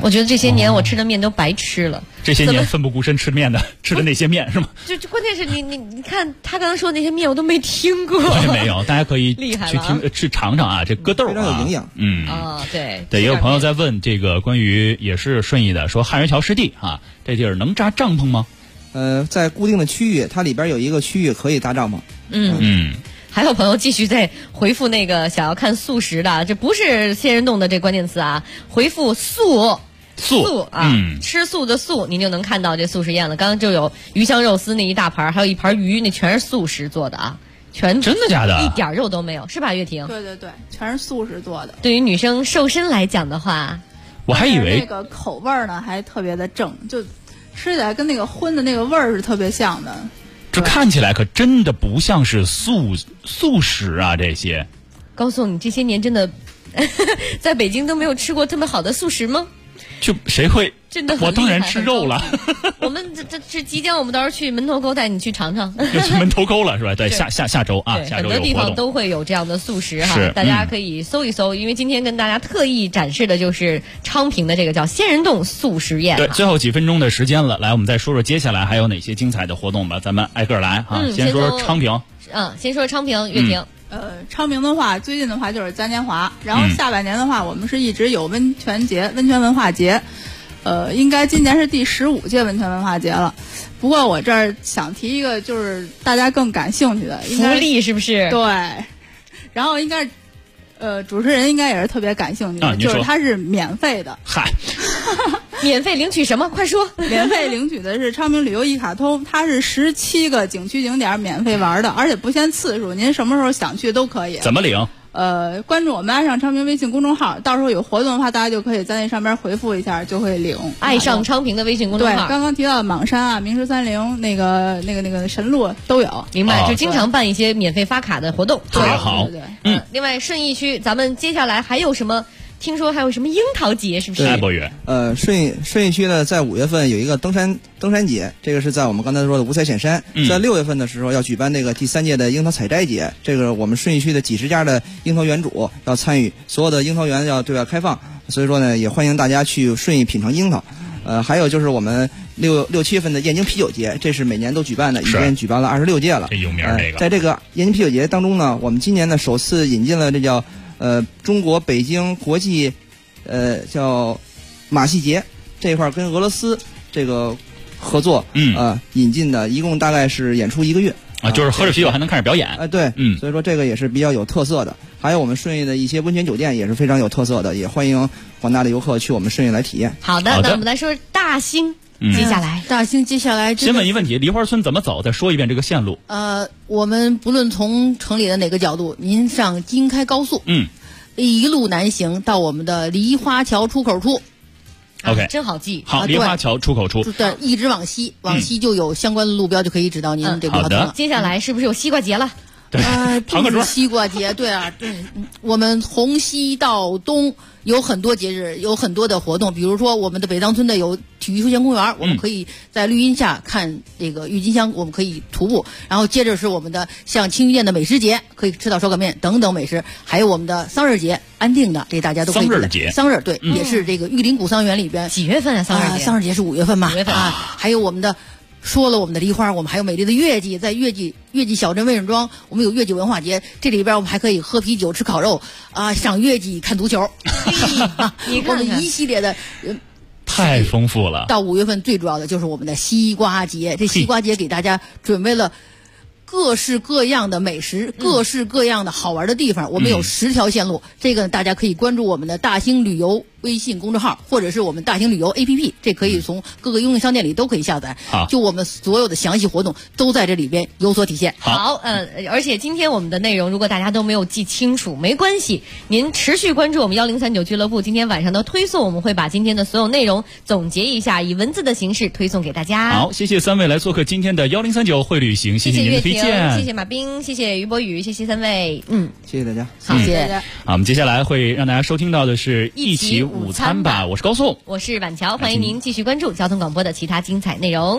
我觉得这些年我吃的面都白吃了。 这些年奋不顾身吃面的，吃的那些面是吗？ 就关键是你看他刚刚说的那些面我都没听过。 我也没有，大家可以去尝尝啊，这疙豆非常有营养。 对， 也有朋友在问这个关于也是顺义的，说汉源桥湿地啊，这地儿能扎帐篷吗？ 在固定的区域，它里边有一个区域可以搭帐篷。 还有朋友继续在回复那个想要看素食的，这不是仙人洞的这关键词啊，回复素啊，吃素的素，您就能看到这素食宴了。刚刚就有鱼香肉丝那一大盘，还有一盘鱼，那全是素食做的啊，全真的假的？ 一点肉都没有，是吧，岳婷？ 对，全是素食做的。 对于女生瘦身来讲的话， 我还以为那个口味呢还特别的正，就吃起来跟那个荤的那个味儿是特别像的。 这看起来可真的不像是素食啊！这些， 高颂，你这些年真的在北京都没有吃过这么好的素食吗？ 就谁会？ 真的， 我当然吃肉了。 我们这即将，我们到时候去门头沟带你去尝尝。 要去门头沟了是吧？对，下周啊，下周有活动。 很多地方都会有这样的素食哈，大家可以搜一搜。因为今天跟大家特意展示的就是昌平的这个叫仙人洞素食宴。 对，最后几分钟的时间了，来，我们再说说接下来还有哪些精彩的活动吧。咱们挨个来啊，先说昌平。 先说昌平，岳婷。 昌平的话，最近的话就是嘉年华，然后下半年的话，我们是一直有温泉节、温泉文化节。应该今年是第15届温泉文化节了。不过我这儿想提一个，就是大家更感兴趣的福利，是不是？ 对。然后应该，主持人应该也是特别感兴趣的，就是它是免费的。 嗨， 免费领取什么？快说！ 免费领取的是昌平旅游一卡通，它是17个景区景点免费玩的，而且不限次数，您什么时候想去都可以。 怎么领？ 关注我们爱上昌平微信公众号，到时候有活动的话，大家就可以在那上面回复一下，就会领爱上昌平的微信公众号。 对，刚刚提到的莽山啊、明十三陵、那个神鹿都有。 明白，就经常办一些免费发卡的活动。 特别好。 对。另外顺义区，咱们接下来还有什么？听说还有什么樱桃节，是不是？ 博宇。 顺义区呢，在5月份有一个登山节，这个是在我们刚才说的五彩显山。在6月份的时候要举办那个第3届的樱桃采摘节，这个我们顺义区的几十家的樱桃园主要参与，所有的樱桃园要对外开放，所以说呢，也欢迎大家去顺义品尝樱桃。还有就是我们6、7月份的燕京啤酒节，这是每年都举办的，已经举办了26届了。 这有名这个。 在这个燕京啤酒节当中呢，我们今年呢首次引进了这叫中国北京国际叫马戏节这一块，跟俄罗斯这个合作引进的，一共大概是演出1个月啊，就是喝着啤酒还能看着表演对，所以说这个也是比较有特色的。还有我们顺义的一些温泉酒店也是非常有特色的，也欢迎广大的游客去我们顺义来体验。 好的，那我们来说大兴。接下来先问一问题，梨花村怎么走？再说一遍这个线路。 我们不论从城里的哪个角度，您上京开高速，一路南行到我们的梨花桥出口处。 OK， 真好记。 好，梨花桥出口处。 对，一直往西，就有相关的路标，就可以指导您这个好的。 接下来是不是有西瓜节了？ 糖个西瓜节，对啊，我们从西到东有很多节日，有很多的活动，比如说我们的北藏村的有体育休闲公园，我们可以在绿荫下看这个郁金香，我们可以徒步，然后接着是我们的像青玉店的美食节，可以吃到烧烤面等等美食，还有我们的桑葚节，安定的，这大家都可以。桑葚对，也是这个玉林古桑园里边。 几月份啊？桑葚节是5月份嘛？5 月份啊，还有我们的。说了我们的梨花，我们还有美丽的月季，在月季小镇卫生庄，我们有月季文化节，这里边我们还可以喝啤酒、吃烤肉啊，赏月季、看足球。 你看， 我们一系列的太丰富了。 到5月份最主要的就是我们的西瓜节，这西瓜节给大家准备了各式各样的美食，各式各样的好玩的地方。我们有10条线路，这个大家可以关注我们的大兴旅游微信公众号，或者是我们大兴旅游 APP， 这可以从各个应用商店里都可以下载。就我们所有的详细活动都在这里边有所体现。 好，而且今天我们的内容如果大家都没有记清楚，没关系，您持续关注我们1039俱乐部，今天晚上的推送我们会把今天的所有内容总结一下，以文字的形式推送给大家。 好，谢谢3位来做客今天的1039会旅行，谢谢您的推荐， 谢谢马斌，谢谢于博宇，谢谢3位， 谢谢大家， 谢谢大家。 好，我们接下来会让大家收听到的是一起午餐吧，我是高颂， 我是板桥，欢迎您继续关注交通广播的其他精彩内容。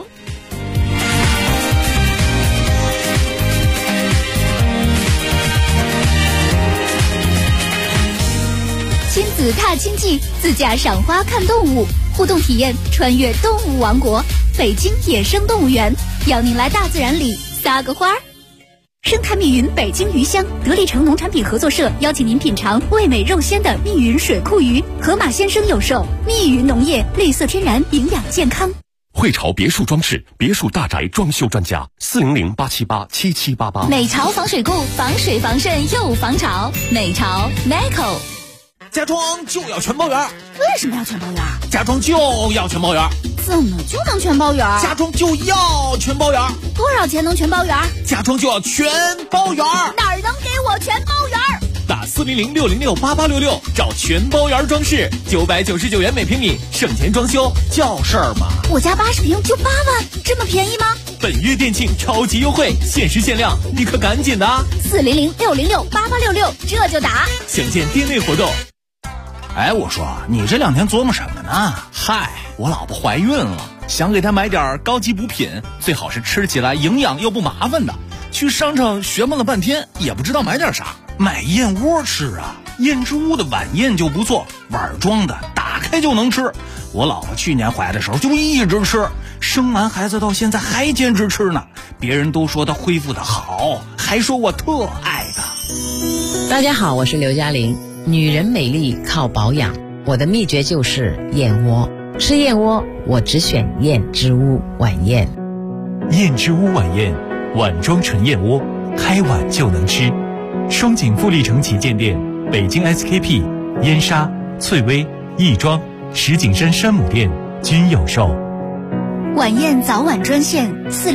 亲子子踏青季，自驾赏花看动物，互动体验穿越动物王国，北京野生动物园，邀您来大自然里撒个花儿。生态密云北京鱼乡得力城农产品合作社邀请您品尝味美肉鲜的密云水库鱼，河马先生有售。密云农业，绿色天然，营养健康。 汇潮别墅装饰，别墅大宅装修专家，400-878-7788。 美潮防水固，防水防渗又防潮。美潮 Meco。 家装就要全包圆。 为什么要全包圆？ 家装就要全包圆。 怎么就能全包圆？ 家装就要全包圆。 多少钱能全包圆？ 家装就要全包圆。 哪儿能给我全包圆？ 打400-606-8866找全包圆装饰，999元每平米，省钱装修叫事儿嘛。 我家80平就8万，这么便宜吗？ 本月店庆超级优惠，限时限量，你可赶紧的 ！400-606-8866，这就打。 详见店内活动。哎，我说你这2天琢磨什么呢？嗨，我老婆怀孕了，想给她买点高级补品，最好是吃起来营养又不麻烦的。去商场学问了半天，也不知道买点啥。买燕窝吃啊，燕之屋的晚宴就不错，碗装的，打开就能吃。我老婆去年怀的时候就一直吃，生完孩子到现在还坚持吃呢。别人都说她恢复的好，还说我特爱她。 大家好，我是刘嘉玲。女人美丽靠保养，我的秘诀就是燕窝。吃燕窝，我只选燕之屋晚宴。 燕之屋晚宴，碗装纯燕窝，开碗就能吃。双井富力城旗舰店、北京 SKP、燕莎、翠微、亦庄、石景山山姆店均有售。 晚宴早晚专线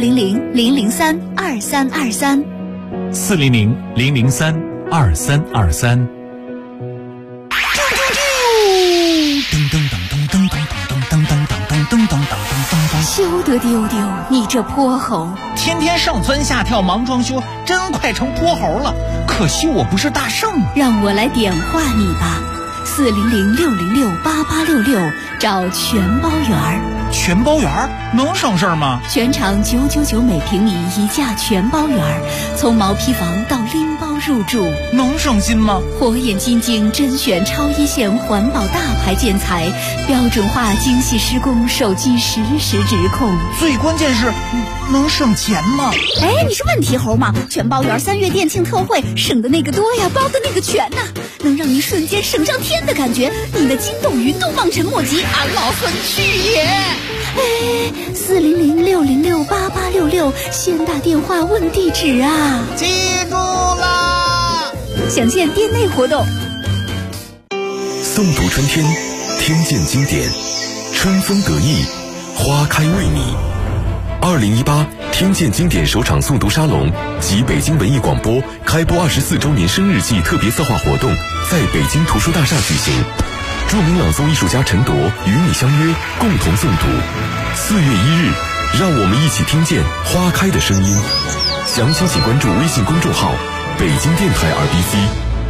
400-003-2323。 400-003-2323。 休得丢丢你这泼猴！ 天天上蹿下跳忙装修，真快成泼猴了。可惜我不是大圣， 让我来点化你吧。400-606-8866，找全包圆儿。 全包圆儿能省事儿吗？ 全场999每平米一价全包圆儿，从毛坯房到拎包入住， 能省心吗？ 火眼金睛甄选超一线环保大牌建材，标准化精细施工，手机实时指控。 最关键是能省钱吗？ 哎，你是问题猴吗？全包圆3月店庆特惠，省的那个多呀，包的那个全呐，能让你瞬间省上天的感觉，你的筋斗云都望尘莫及，俺老孙去也！哎，400-606-8866，先打电话问地址啊！ 记住啦！ 详见店内活动。 诵读春天，听见经典，春风得意，花开为你。2018听见经典首场诵读沙龙及北京文艺广播开播24周年生日季特别策划活动在北京图书大厦举行。著名朗诵艺术家陈铎与你相约，共同诵读。4月1日，让我们一起听见花开的声音。详情请关注微信公众号北京电台 RBC。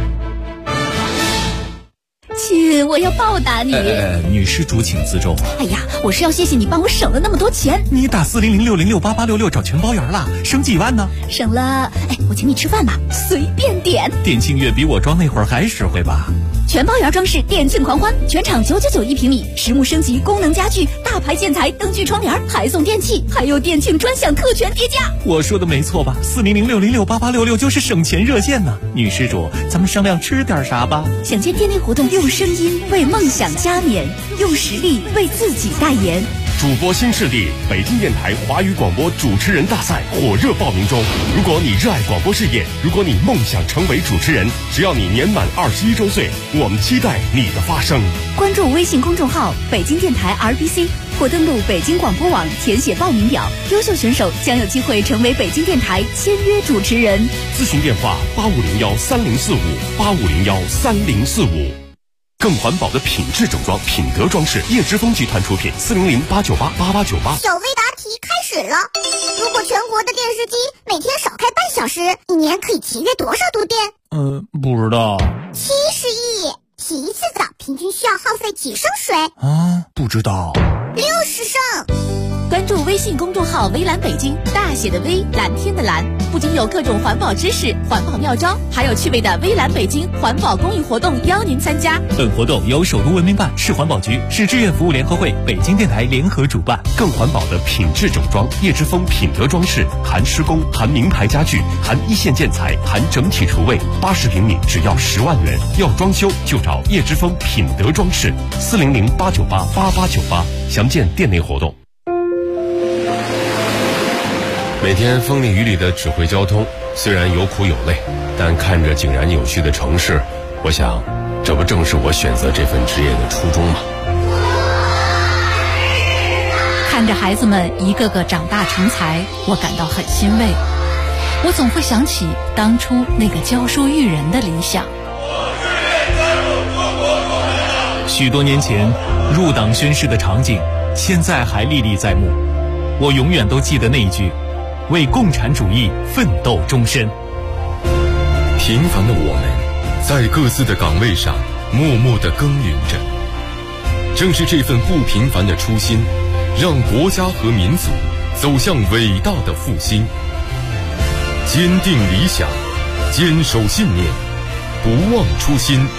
亲，我要报答你。 女施主请自重。 哎呀，我是要谢谢你帮我省了那么多钱。 你打400-606-8866找全包圆啦，省几万呢？ 省了，哎，我请你吃饭吧，随便点。 店庆月比我装那会儿还实惠吧？ 全包圆装饰店庆狂欢，全场999一平米，实木升级，功能家具，大牌建材，灯具窗帘，还送电器，还有店庆专享特权叠加。 我说的没错吧？400-606-8866就是省钱热线呢。女施主，咱们商量吃点啥吧？ 想见店内活动，用声音为梦想加冕，用实力为自己代言。 主播新势力北京电台华语广播主持人大赛火热报名中。如果你热爱广播事业，如果你梦想成为主持人，只要你年满21周岁，我们期待你的发声。 关注微信公众号北京电台 RBC 或登录北京广播网填写报名表，优秀选手将有机会成为北京电台签约主持人。 咨询电话8501304585013045。更环保的品质整装，品德装饰，叶之峰集团出品，400-898-8898。 小微答题开始了。如果全国的电视机每天少开半小时，一年可以节约多少度电？ 不知道。 70亿。洗一次澡平均需要耗费几升水？ 不知道。 60升。 关注注微信公众号“微蓝北京”，大写的微，蓝天的蓝，不仅有各种环保知识、环保妙招，还有趣味的微蓝北京环保公益活动邀您参加。 本活动由首都文明办、市环保局、市志愿服务联合会、北京电台联合主办。 更环保的品质整装，叶之峰品德装饰，含施工，含名牌家具，含一线建材，含整体厨卫，80平米只要10万元。要装修就找叶之峰品德装饰，400-898-8898，详见店内活动。每天风里雨里的指挥交通，虽然有苦有累，但看着井然有序的城市，我想，这不正是我选择这份职业的初衷吗？ 看着孩子们一个个长大成才，我感到很欣慰。我总会想起当初那个教书育人的理想。 许多年前入党宣誓的场景，现在还历历在目。我永远都记得那一句：为共产主义奋斗终身。 平凡的我们，在各自的岗位上默默地耕耘着。正是这份不平凡的初心，让国家和民族走向伟大的复兴。坚定理想，坚守信念，不忘初心。